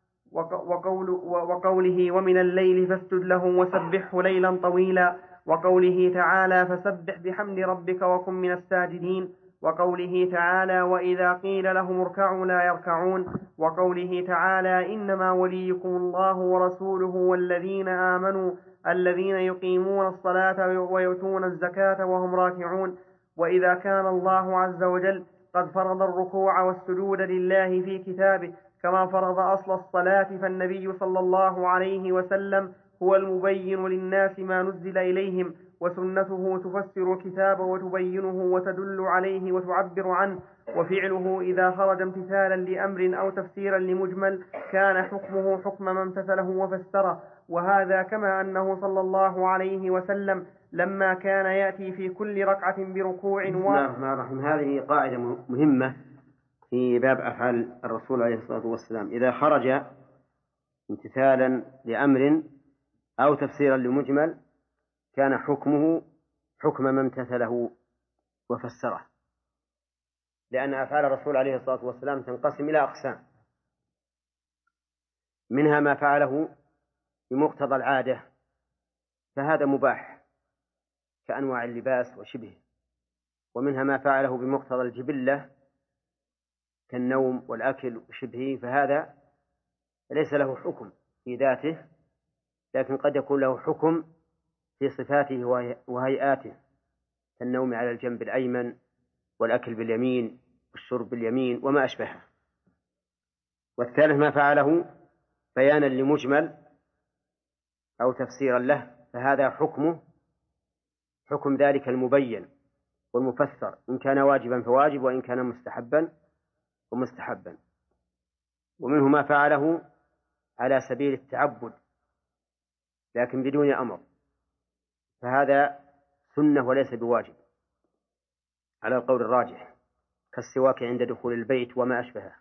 وقوله: ومن الليل فاسجد له وسبحه ليلا طويلا. وقوله تعالى: فسبح بحمد ربك وكن من الساجدين. وقوله تعالى: وإذا قيل لهم اركعوا لا يركعون. وقوله تعالى: إنما وليكم الله ورسوله والذين آمنوا الذين يقيمون الصلاة ويؤتون الزكاة وهم راكعون. وإذا كان الله عز وجل قد فرض الركوع والسجود لله في كتابه كما فرض أصل الصلاة، فالنبي صلى الله عليه وسلم هو المبين للناس ما نزل إليهم، وسنته تفسر الكتاب وتبينه وتدل عليه وتعبر عنه، وفعله إذا خرج امتثالا لأمر أو تفسيرا لمجمل كان حكمه حكم من امتثله وفسره. وهذا كما أنه صلى الله عليه وسلم لما كان يأتي في كل ركعة بركوع بسم الله الرحمن الرحيم. هذه قاعدة مهمة في باب أفعال الرسول عليه الصلاة والسلام: إذا خرج امتثالا لأمر أو تفسيرا لمجمل كان حكمه حكم من امتثله وفسره، لأن أفعال الرسول عليه الصلاة والسلام تنقسم إلى أقسام: منها ما فعله بمقتضى العادة فهذا مباح كأنواع اللباس وشبهه، ومنها ما فعله بمقتضى الجبلة كالنوم والأكل وشبهه، فهذا ليس له حكم في ذاته، لكن قد يكون له حكم في صفاته وهيئاته كالنوم على الجنب الأيمن والأكل باليمين والشرب باليمين وما أشبهه. والثالث ما فعله بيانا لمجمل أو تفسيرا له، فهذا حكم ذلك المبين والمفسر، إن كان واجبا فواجب، وإن كان مستحبا ومستحبا. ومنه ما فعله على سبيل التعبد لكن بدون أمر، فهذا سنة وليس بواجب على القول الراجح، كالسواك عند دخول البيت وما أشبهه.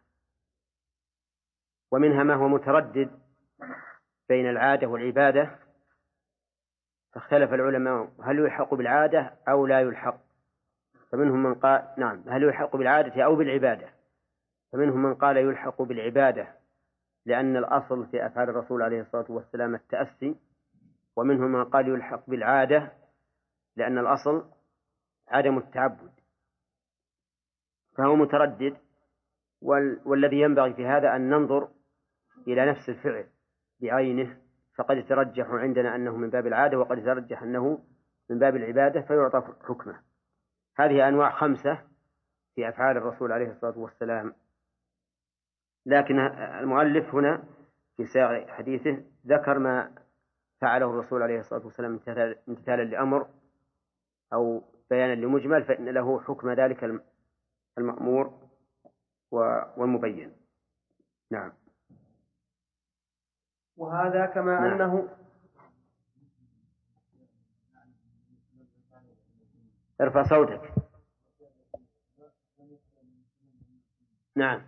ومنها ما هو متردد بين العادة والعبادة، فاختلف العلماء هل يلحق بالعادة أو لا يلحق، فمنهم من قال نعم هل يلحق بالعادة أو بالعبادة، فمنهم من قال يلحق بالعبادة لأن الأصل في أفعال الرسول عليه الصلاة والسلام التأسي، ومنهم من قال يلحق بالعادة لأن الأصل عدم التعبد، فهو متردد. والذي ينبغي في هذا أن ننظر إلى نفس الفعل بعينه، فقد يترجح عندنا أنه من باب العادة، وقد يترجح أنه من باب العبادة فيعطى حكمه. هذه أنواع 5 في أفعال الرسول عليه الصلاة والسلام. لكن المؤلف هنا في سياق حديثه ذكر ما فعله الرسول عليه الصلاة والسلام امتثالا لأمر أو بيانا لمجمل، فإن له حكم ذلك المأمور والمبين. نعم. وهذا كما أنه ارفع صوتك. نعم.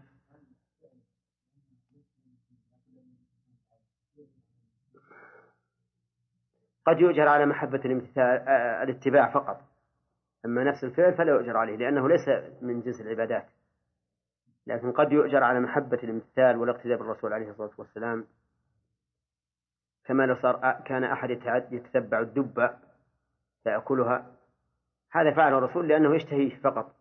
قد يؤجر على محبة الاتباع فقط، أما نفس الفعل فلا يؤجر عليه لأنه ليس من جنس العبادات، لكن قد يؤجر على محبة الامتثال والاقتداء بالرسول عليه الصلاة والسلام، كما لو كان أحد يتتبع الدبة فيأكلها، هذا فعله الرسول لأنه يشتهيه فقط،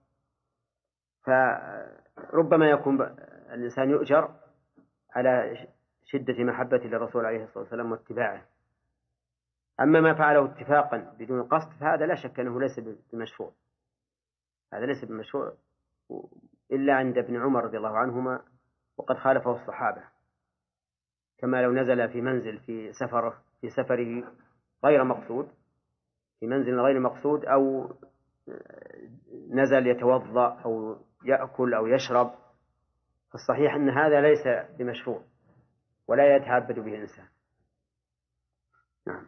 فربما يكون الإنسان يؤجر على شدة محبته للرسول عليه الصلاة والسلام واتباعه. أما ما فعله اتفاقا بدون قصد فهذا لا شك أنه ليس بمشروع، هذا ليس بمشروع إلا عند ابن عمر رضي الله عنهما، وقد خالفه الصحابة، كما لو نزل في منزل في سفره غير مقصود، في منزل غير مقصود، أو نزل يتوضأ أو يأكل أو يشرب، فالصحيح أن هذا ليس بمشروع ولا يتعبد به الإنسان. نعم.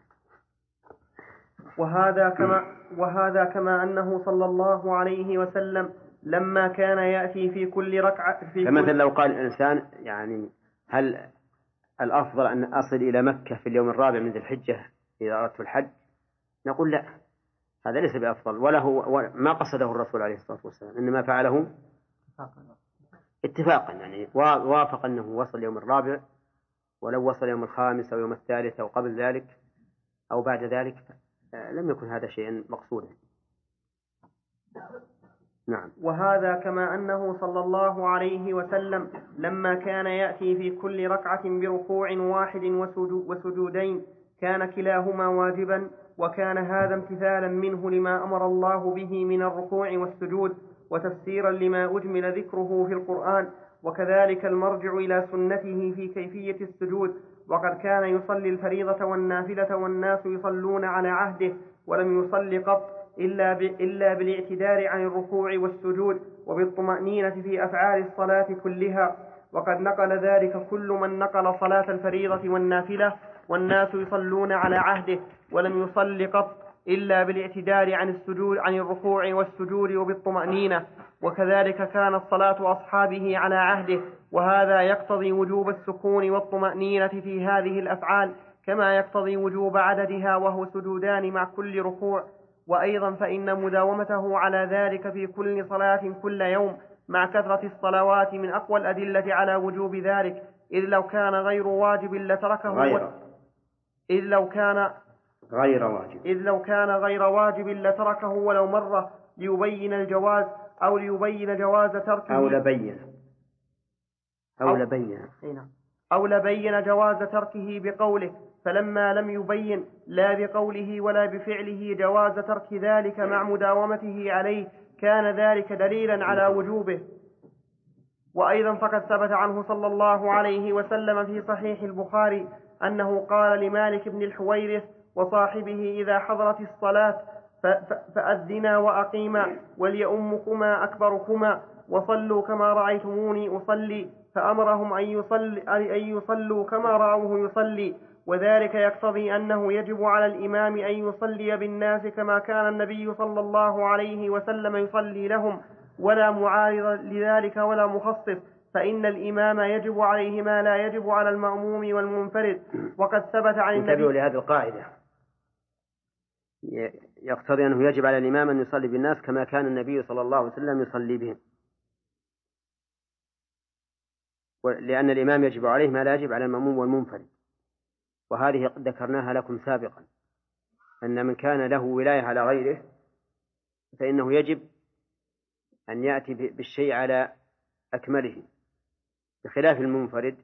وهذا كما أنه صلى الله عليه وسلم لما كان يأتي في كل ركعة فمثلا لو قال الإنسان يعني هل الأفضل أن أصل إلى مكة في اليوم الرابع من ذي الحجة إذا أردت الحج، نقول لا، هذا ليس بأفضل، ولا هو ما قصده الرسول عليه الصلاة والسلام، إنما فعله اتفاقا، يعني وافق أنه وصل يوم الرابع، ولو وصل يوم الخامس أو يوم الثالث أو قبل ذلك أو بعد ذلك لم يكن هذا شيئا مقصودا. نعم. وهذا كما أنه صلى الله عليه وسلم لما كان يأتي في كل ركعة بركوع واحد وسجودين كان كلاهما واجبا، وكان هذا امتثالا منه لما أمر الله به من الركوع والسجود، وتفسيرا لما أجمل ذكره في القرآن، وكذلك المرجع إلى سنته في كيفية السجود، وقد كان يصلي الفريضة والنافلة والناس يصلون على عهده، ولم يصل قط إلا بالاعتدال عن الركوع والسجود وبالطمأنينة في أفعال الصلاة كلها. وقد نقل ذلك كل من نقل صلاة الفريضة والنافلة والناس يصلون على عهده، ولم يصل قط إلا بالاعتدال عن الركوع والسجود وبالطمأنينة. وكذلك كانت صلاة أصحابه على عهده، وهذا يقتضي وجوب السكون والطمأنينة في هذه الأفعال، كما يقتضي وجوب عددها وهو سجودان مع كل ركوع. وأيضا فإن مداومته على ذلك في كل صلاة كل يوم مع كثرة الصلوات من أقوى الأدلة على وجوب ذلك، إذ لو كان غير واجب لتركه ولو مرة ليبين الجواز أو ليبين جواز تركه أو لبين جواز تركه بقوله، فلما لم يبين لا بقوله ولا بفعله جواز ترك ذلك مع مداومته عليه كان ذلك دليلا على وجوبه. وأيضا فقد ثبت عنه صلى الله عليه وسلم في صحيح البخاري أنه قال لمالك بن الحويرث وصاحبه إذا حضرت الصلاة فأذنا وأقيما وليؤمكما أكبركما وصلوا كما رأيتموني أصلي، فأمرهم أن يصلوا كما رأوه يصلي، وذلك يقتضي أنه يجب على الإمام أن يصلي بالناس كما كان النبي صلى الله عليه وسلم يصلي لهم، ولا معارض لذلك ولا مخصص، فإن الإمام يجب عليه ما لا يجب على المأموم والمنفرد. وقد ثبت عن النبي. انتبهوا لهذه القاعدة، يقتضي أنه يجب على الإمام أن يصلي بالناس كما كان النبي صلى الله عليه وسلم يصلي بهم، لأن الإمام يجب عليه ما لا يجب على المأموم والمنفرد. وهذه قد ذكرناها لكم سابقا، أن من كان له ولاية على غيره فإنه يجب أن يأتي بالشيء على أكمله، بخلاف المنفرد.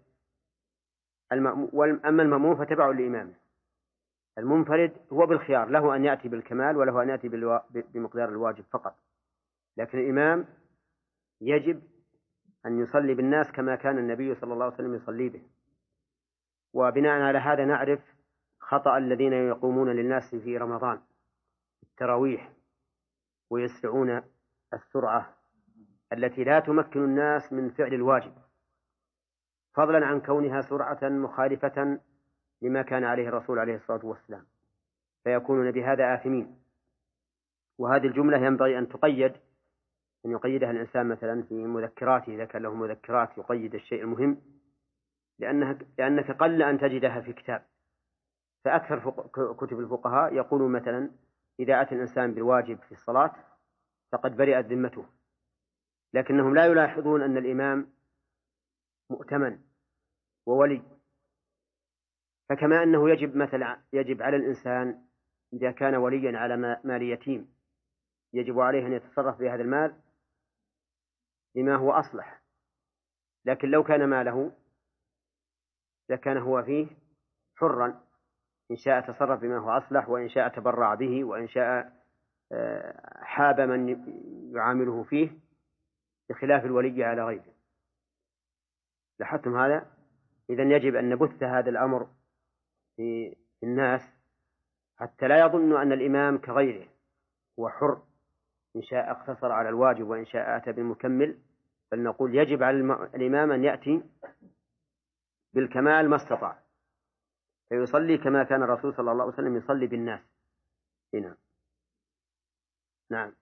أما المأموم فتبع لإمامه، المنفرد هو بالخيار، له أن يأتي بالكمال وله أن يأتي بمقدار الواجب فقط، لكن الإمام يجب أن يصلي بالناس كما كان النبي صلى الله عليه وسلم يصلي به. وبناء على هذا نعرف خطأ الذين يقومون للناس في رمضان التراويح ويسرعون السرعة التي لا تمكن الناس من فعل الواجب، فضلا عن كونها سرعة مخالفة لما كان عليه الرسول عليه الصلاة والسلام، فيكونون بهذا آثمين. وهذه الجملة ينبغي أن تقيد، أن يقيدها الإنسان مثلا في مذكراته إذا كان له مذكرات، يقيد الشيء المهم، لأنك قل أن تجدها في كتاب. فأكثر كتب الفقهاء يقولون مثلا إذا أتى الإنسان بالواجب في الصلاة فقد برئت ذمته، لكنهم لا يلاحظون أن الإمام مؤتمن وولي. فكما أنه يجب على الإنسان إذا كان وليا على مال يتيم يجب عليه أن يتصرف بهذا المال لما هو أصلح، لكن لو كان ماله لكان هو فيه حرا، إن شاء تصرف بما هو أصلح، وإن شاء تبرع به، وإن شاء حاب من يعامله فيه، بخلاف الولي على غيره. لاحظتم هذا؟ إذن يجب أن نبث هذا الأمر في الناس حتى لا يظن أن الإمام كغيره، هو حر، إن شاء اقتصر على الواجب وإن شاء أتى بالمكمل. بل نقول يجب على الإمام أن يأتي بالكمال ما استطاع، فيصلي كما كان الرسول صلى الله عليه وسلم يصلي بالناس هنا. نعم.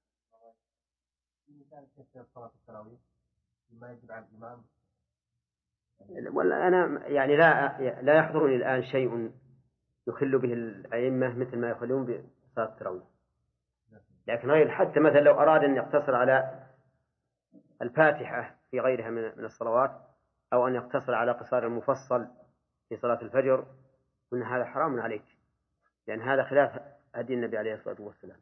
ولا أنا يعني لا يحضرني الآن شيء يخل به الأئمة مثل ما يخلون بصلاة التراويح، لكن غير حتى مثلا لو أراد أن يقتصر على الفاتحة في غيرها من الصلوات، أو أن يقتصر على قصار المفصل في صلاة الفجر، وأن هذا حرام عليك، لأن هذا خلاف هدي النبي عليه الصلاة والسلام.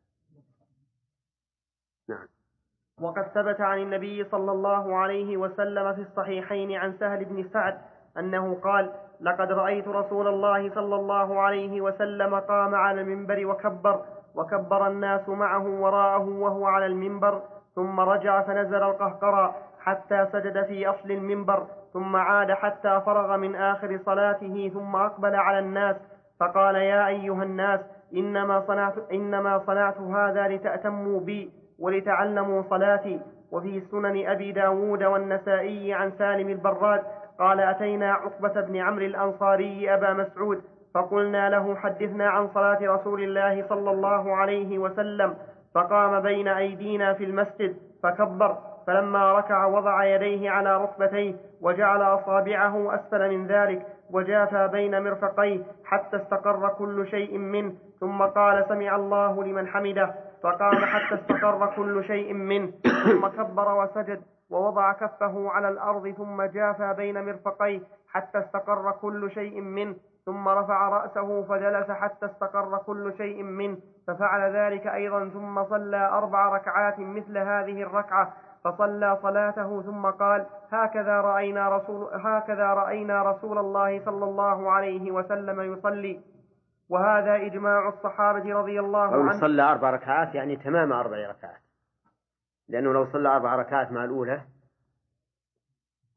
نعم. وقد ثبت عن النبي صلى الله عليه وسلم في الصحيحين عن سهل بن سعد أنه قال: لقد رأيت رسول الله صلى الله عليه وسلم قام على المنبر وكبر الناس معه وراءه وهو على المنبر، ثم رجع فنزل القهقرى حتى سجد في أصل المنبر، ثم عاد حتى فرغ من آخر صلاته، ثم أقبل على الناس فقال: يا أيها الناس، إنما صنعت هذا لتأتموا بي ولتعلموا صلاتي. وفي سنن أبي داود والنسائي عن سالم البراد قال: أتينا عقبة بن عمرو الأنصاري أبا مسعود فقلنا له: حدثنا عن صلاة رسول الله صلى الله عليه وسلم، فقام بين أيدينا في المسجد فكبر، فلما ركع وضع يديه على ركبتيه وجعل أصابعه أسفل من ذلك وجافى بين مرفقيه حتى استقر كل شيء منه، ثم قال: سمع الله لمن حمده، فقام حتى استقر كل شيء منه، ثم كبر وسجد ووضع كفه على الأرض، ثم جافى بين مرفقيه حتى استقر كل شيء منه، ثم رفع رأسه فجلس حتى استقر كل شيء منه، ففعل ذلك أيضا، ثم صلى 4 ركعات مثل هذه الركعة، فصلى صلاته، ثم قال: هكذا رأينا رسول الله صلى الله عليه وسلم يصلي. وهذا إجماع الصحابة رضي الله عنهم. صلى 4 ركعات يعني تمام 4 ركعات، لأنه لو صلى 4 ركعات مع الأولى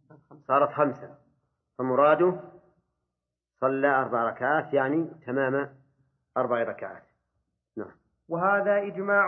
صارت 5، فمراده صلى 4 ركعات يعني تمام 4 ركعات. نعم. وهذا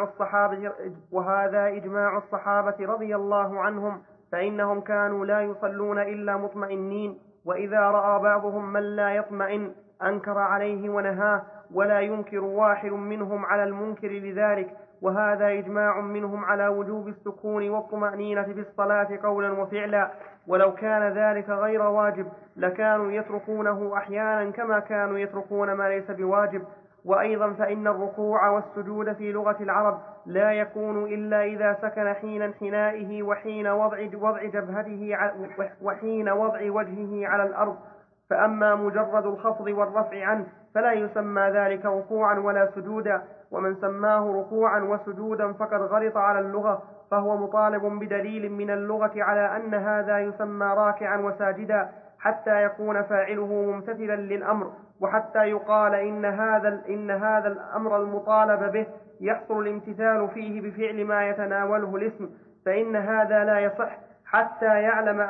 إجماع الصحابة رضي الله عنهم، فإنهم كانوا لا يصلون إلا مطمئنين، وإذا رأى بعضهم من لا يطمئن أنكر عليه ونهاه، ولا ينكر واحد منهم على المنكر لذلك. وهذا إجماع منهم على وجوب السكون والطمأنينة في الصلاة قولا وفعلا، ولو كان ذلك غير واجب لكانوا يتركونه أحيانا كما كانوا يتركون ما ليس بواجب. وأيضا فإن الركوع والسجود في لغة العرب لا يكون إلا إذا سكن حين انحنائه وحين وضع جبهته وحين وضع وجهه على الأرض. فأما مجرد الخفض والرفع عنه فلا يسمى ذلك ركوعا ولا سجودا، ومن سماه ركوعا وسجودا فقد غلط على اللغة، فهو مطالب بدليل من اللغة على أن هذا يسمى راكعا وساجدا، حتى يكون فاعله ممتثلا للأمر، وحتى يقال إن هذا الأمر المطالب به يحصل الامتثال فيه بفعل ما يتناوله الاسم، فإن هذا لا يصح حتى يعلم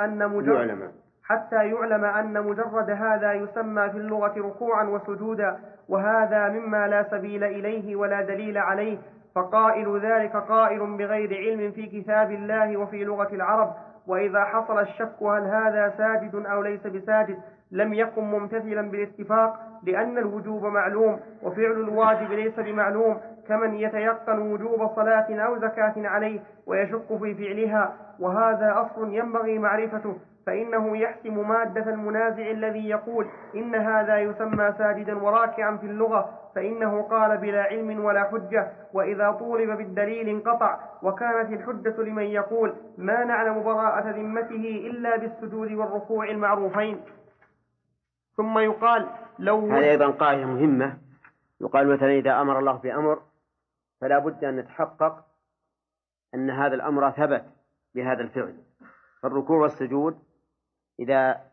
أن مجرد هذا يسمى في اللغة ركوعا وسجودا، وهذا مما لا سبيل إليه ولا دليل عليه. فقائل ذلك قائل بغير علم في كتاب الله وفي لغة العرب. وإذا حصل الشك هل هذا ساجد أو ليس بساجد لم يكن ممتثلا بالاتفاق، لأن الوجوب معلوم وفعل الواجب ليس بمعلوم، كمن يتيقن وجوب صلاة أو زكاة عليه ويشك في فعلها، وهذا أصل ينبغي معرفته، فإنه يحسم مادة المنازع الذي يقول إن هذا يسمى ساجدا وراكعا في اللغة، فإنه قال بلا علم ولا حجة، وإذا طولب بالدليل انقطع، وكانت الحجة لمن يقول ما نعلم براءة ذمته إلا بالسجود والركوع المعروفين. ثم يقال هذا أيضا قاعدة مهمة، يقال مثلا إذا أمر الله بأمر فلا بد أن نتحقق أن هذا الأمر ثبت بهذا الفعل. فالركوع والسجود إذا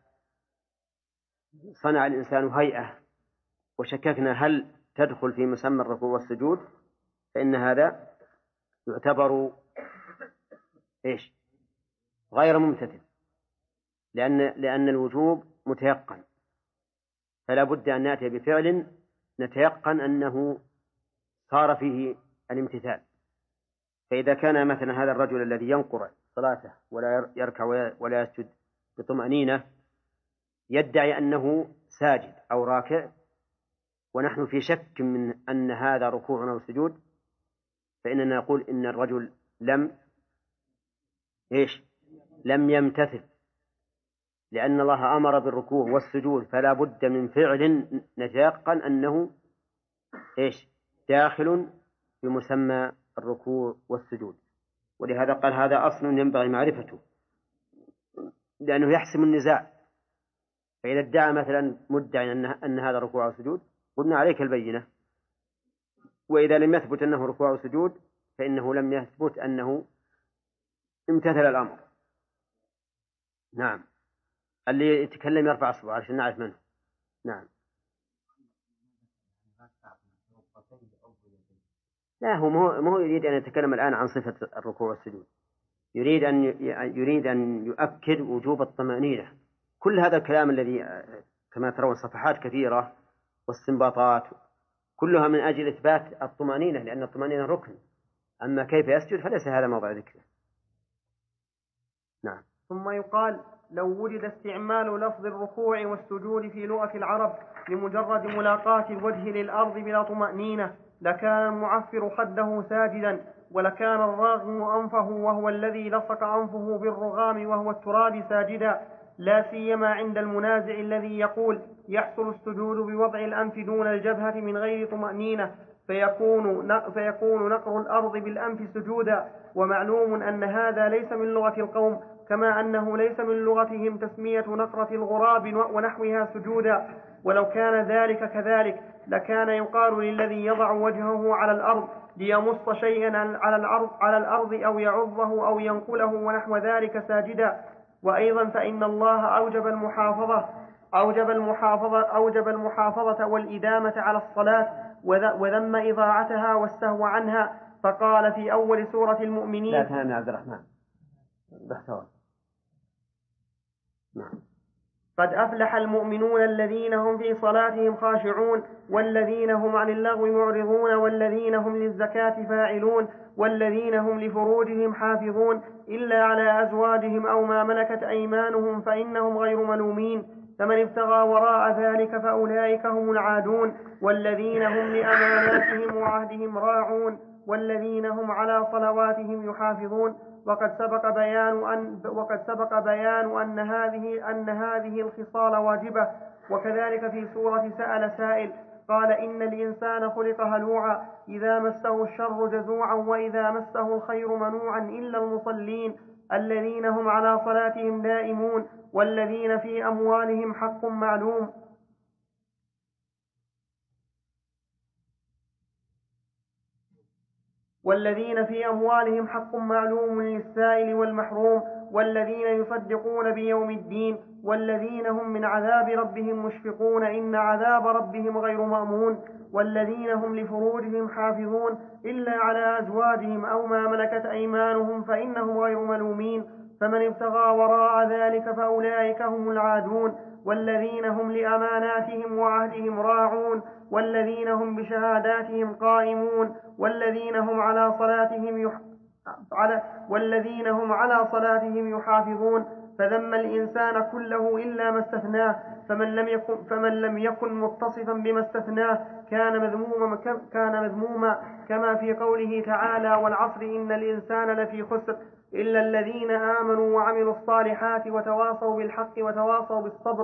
صنع الإنسان هيئة وشككنا هل تدخل في مسمى الركوع والسجود فإن هذا يعتبر غير ممتثل، لأن الوجوب متيقن، فلا بد أن نأتي بفعل نتيقن أنه صار فيه الامتثال. فإذا كان مثلا هذا الرجل الذي ينقر صلاته ولا يركع ولا يسجد بطمأنينة يدعي أنه ساجد أو راكع ونحن في شك من أن هذا ركوع أو سجود، فإننا نقول إن الرجل لم يمتثل، لأن الله أمر بالركوع والسجود، فلا بد من فعل نتيقن أنه داخل بمسمى الركوع والسجود. ولهذا قال هذا أصل ينبغي معرفته، لأنه يحسم النزاع. فإذا ادعى مثلا مدعي أن هذا ركوع أو سجود قلنا عليك البينة، وإذا لم يثبت أنه ركوع أو سجود فإنه لم يثبت أنه امتثل الأمر. نعم. اللي يتكلم يرفع أصبعه عشان نعرف منه. نعم. لا، هو مو يريد أن يتكلم الآن عن صفة الركوع والسجود، يريد أن يؤكد وجوب الطمأنينة. كل هذا الكلام الذي كما ترون صفحات كثيرة واستنباطات كلها من أجل إثبات الطمأنينة، لأن الطمأنينة ركن، أما كيف يسجد فليس هذا موضع ذكره. نعم. ثم يقال لو وجد استعمال لفظ الركوع والسجود في لغة العرب لمجرد ملاقاة الوجه للأرض بلا طمأنينة لكان المعفر خده ساجدا، ولكان الراغم أنفه وهو الذي لصق أنفه بالرغام وهو التراب ساجدا، لا سيما عند المنازع الذي يقول يحصل السجود بوضع الأنف دون الجبهة من غير طمأنينة فيكون نقر الأرض بالأنف سجودا. ومعلوم أن هذا ليس من لغة القوم، كما أنه ليس من لغتهم تسمية نقرة الغراب ونحوها سجودا. ولو كان ذلك كذلك لكان يقال للذي يضع وجهه على الأرض ليمص شيئا على الأرض أو يعضه أو ينقله ونحو ذلك ساجدا. وأيضا فإن الله أوجب المحافظة والإدامة على الصلاة وذم إضاعتها والسهو عنها، فقال في أول سورة المؤمنين. لا تنام يا عبد الرحمن. قد أفلح المؤمنون الذين هم في صلاتهم خاشعون والذين هم عن اللغو معرضون والذين هم للزكاة فاعلون والذين هم لفروجهم حافظون إلا على أزواجهم أو ما ملكت أيمانهم فإنهم غير ملومين فمن ابتغى وراء ذلك فأولئك هم العادون والذين هم لأماناتهم وعهدهم راعون والذين هم على صلواتهم يحافظون. وقد سبق بيان أن هذه الخصال واجبة. وكذلك في سورة سأل سائل قال إن الإنسان خلق هلوعا إذا مسه الشر جزوعا وإذا مسه الخير منوعا إلا المصلين الذين هم على صلاتهم دائمون والذين في أموالهم حق معلوم. والذين في أموالهم حق معلوم للسائل والمحروم والذين يصدقون بيوم الدين والذين هم من عذاب ربهم مشفقون إن عذاب ربهم غير مأمون والذين هم لفروجهم حافظون إلا على أزواجهم أو ما ملكت أيمانهم فإنهم غير ملومين فمن ابتغى وراء ذلك فأولئك هم العادون والذين هم لأماناتهم وعهدهم راعون والذين هم بشهاداتهم قائمون والذين هم على صلاتهم يحافظون فذم الإنسان كله إلا ما استثناه فمن لم يكن متصفا بما استثناه كان مذموما كما في قوله تعالى والعصر إن الإنسان لفي خسر إلا الذين آمنوا وعملوا الصالحات وتواصوا بالحق وتواصوا بالصبر.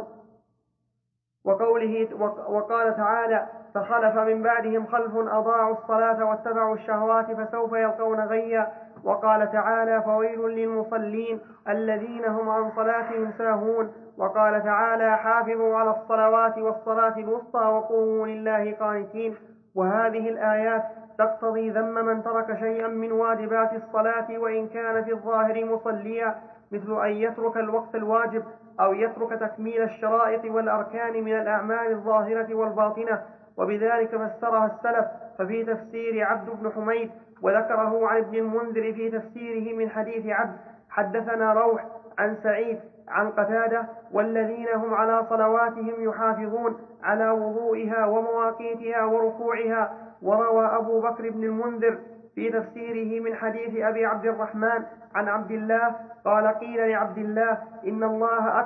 وقال تعالى فخلف من بعدهم خلف أضاعوا الصلاة واتبعوا الشهوات فسوف يلقون غيا. وقال تعالى فويل للمصلين الذين هم عن صلاتهم ساهون. وقال تعالى حافظوا على الصلوات والصلاة الوسطى وقوموا لله قانتين. وهذه الآيات تقتضي ذم من ترك شيئا من واجبات الصلاة وإن كان في الظاهر مصليا مثل أن يترك الوقت الواجب أو يترك تكميل الشرائط والأركان من الأعمال الظاهرة والباطنة. وبذلك فسرها السلف ففي تفسير عبد بن حميد وذكره عن ابن المنذر في تفسيره من حديث عبد حدثنا روح عن سعيد عن قتادة والذين هم على صلواتهم يحافظون على وضوئها ومواقيتها وركوعها. وروى أبو بكر بن المنذر في تفسيره من حديث أبي عبد الرحمن عن عبد الله قال قيل لعبد الله إن الله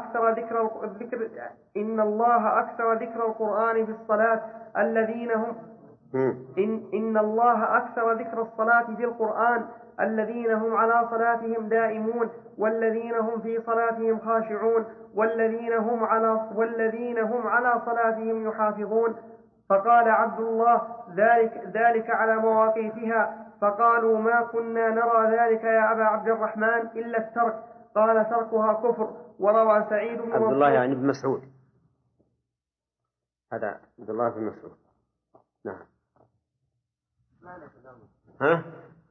أكثر ذكر القرآن في الصلاة الذين هم إن الله أكثر ذكر الصلاة في القرآن الذين هم على صلاتهم دائمون والذين هم في صلاتهم خاشعون والذين هم على صلاتهم يحافظون. فقال عبد الله ذلك على مواقيتها فقالوا ما كنا نرى ذلك يا أبا عبد الرحمن إلا الترك قال تركها كفر. وروى سعيد بن عبد الله يعني ابن مسعود هذا عبد الله بن مسعود. نعم. ها؟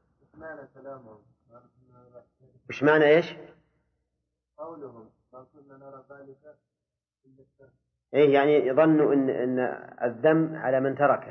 وش معنى ايش؟ قولهم ما كنا نرى ذلك إلا الترك. ايه يعني يظنوا ان الذم على من تركه.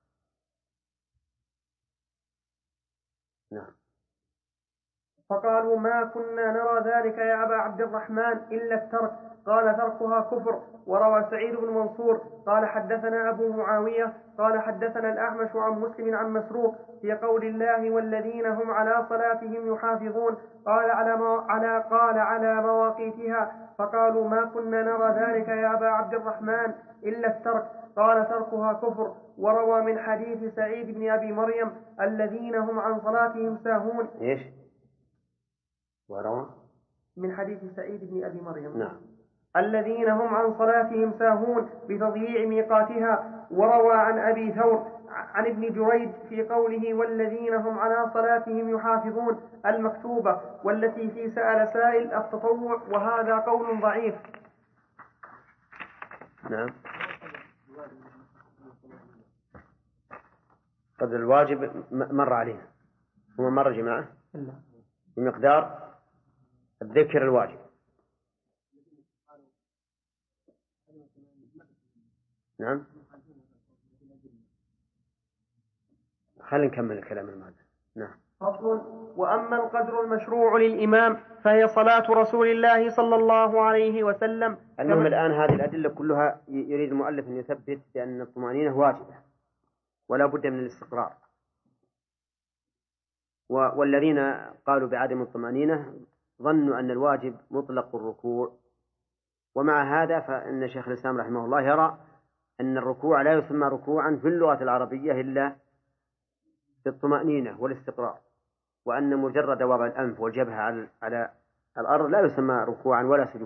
نعم. فقالوا ما كنا نرى ذلك يا أبا عبد الرحمن إلا الترك قال تركها كفر. وروى سعيد بن منصور قال حدثنا أبو معاوية قال حدثنا الأعمش عن مسلم عن مسروق في قول الله والذين هم على صلاتهم يحافظون قال على مواقيتها فقالوا ما كنا نرى ذلك يا أبا عبد الرحمن إلا الترك قال تركها كفر. وروى من حديث سعيد بن أبي مريم الذين هم عن صلاتهم ساهون. إيش؟ وروى من حديث سعيد بن أبي مريم. نعم. الذين هم عن صلاتهم ساهون بتضييع ميقاتها. وروى عن أبي ثور عن ابن جريج في قوله والذين هم على صلاتهم يحافظون المكتوبة والتي في سأل سائل التطوع وهذا قول ضعيف. نعم. قد الواجب مر علينا هو مر جماعة بمقدار الذكر الواجب. نعم. خلينا نكمل الكلام الماضي. نعم. فصل. وأما القدر المشروع للإمام فهي صلاة رسول الله صلى الله عليه وسلم. المهم الآن هذه الأدلة كلها يريد المؤلف أن يثبت بأن الطمأنينة واجبة ولا بد من الاستقرار، والذين قالوا بعدم الطمأنينة ظنوا أن الواجب مطلق الركوع، ومع هذا فإن شيخ الإسلام رحمه الله يرى أن الركوع لا يسمى ركوعا في اللغة العربية إلا بالطمأنينة والاستقرار، وأن مجرد وضع الأنف والجبهة على الأرض لا يسمى ركوعا ولا سجودا.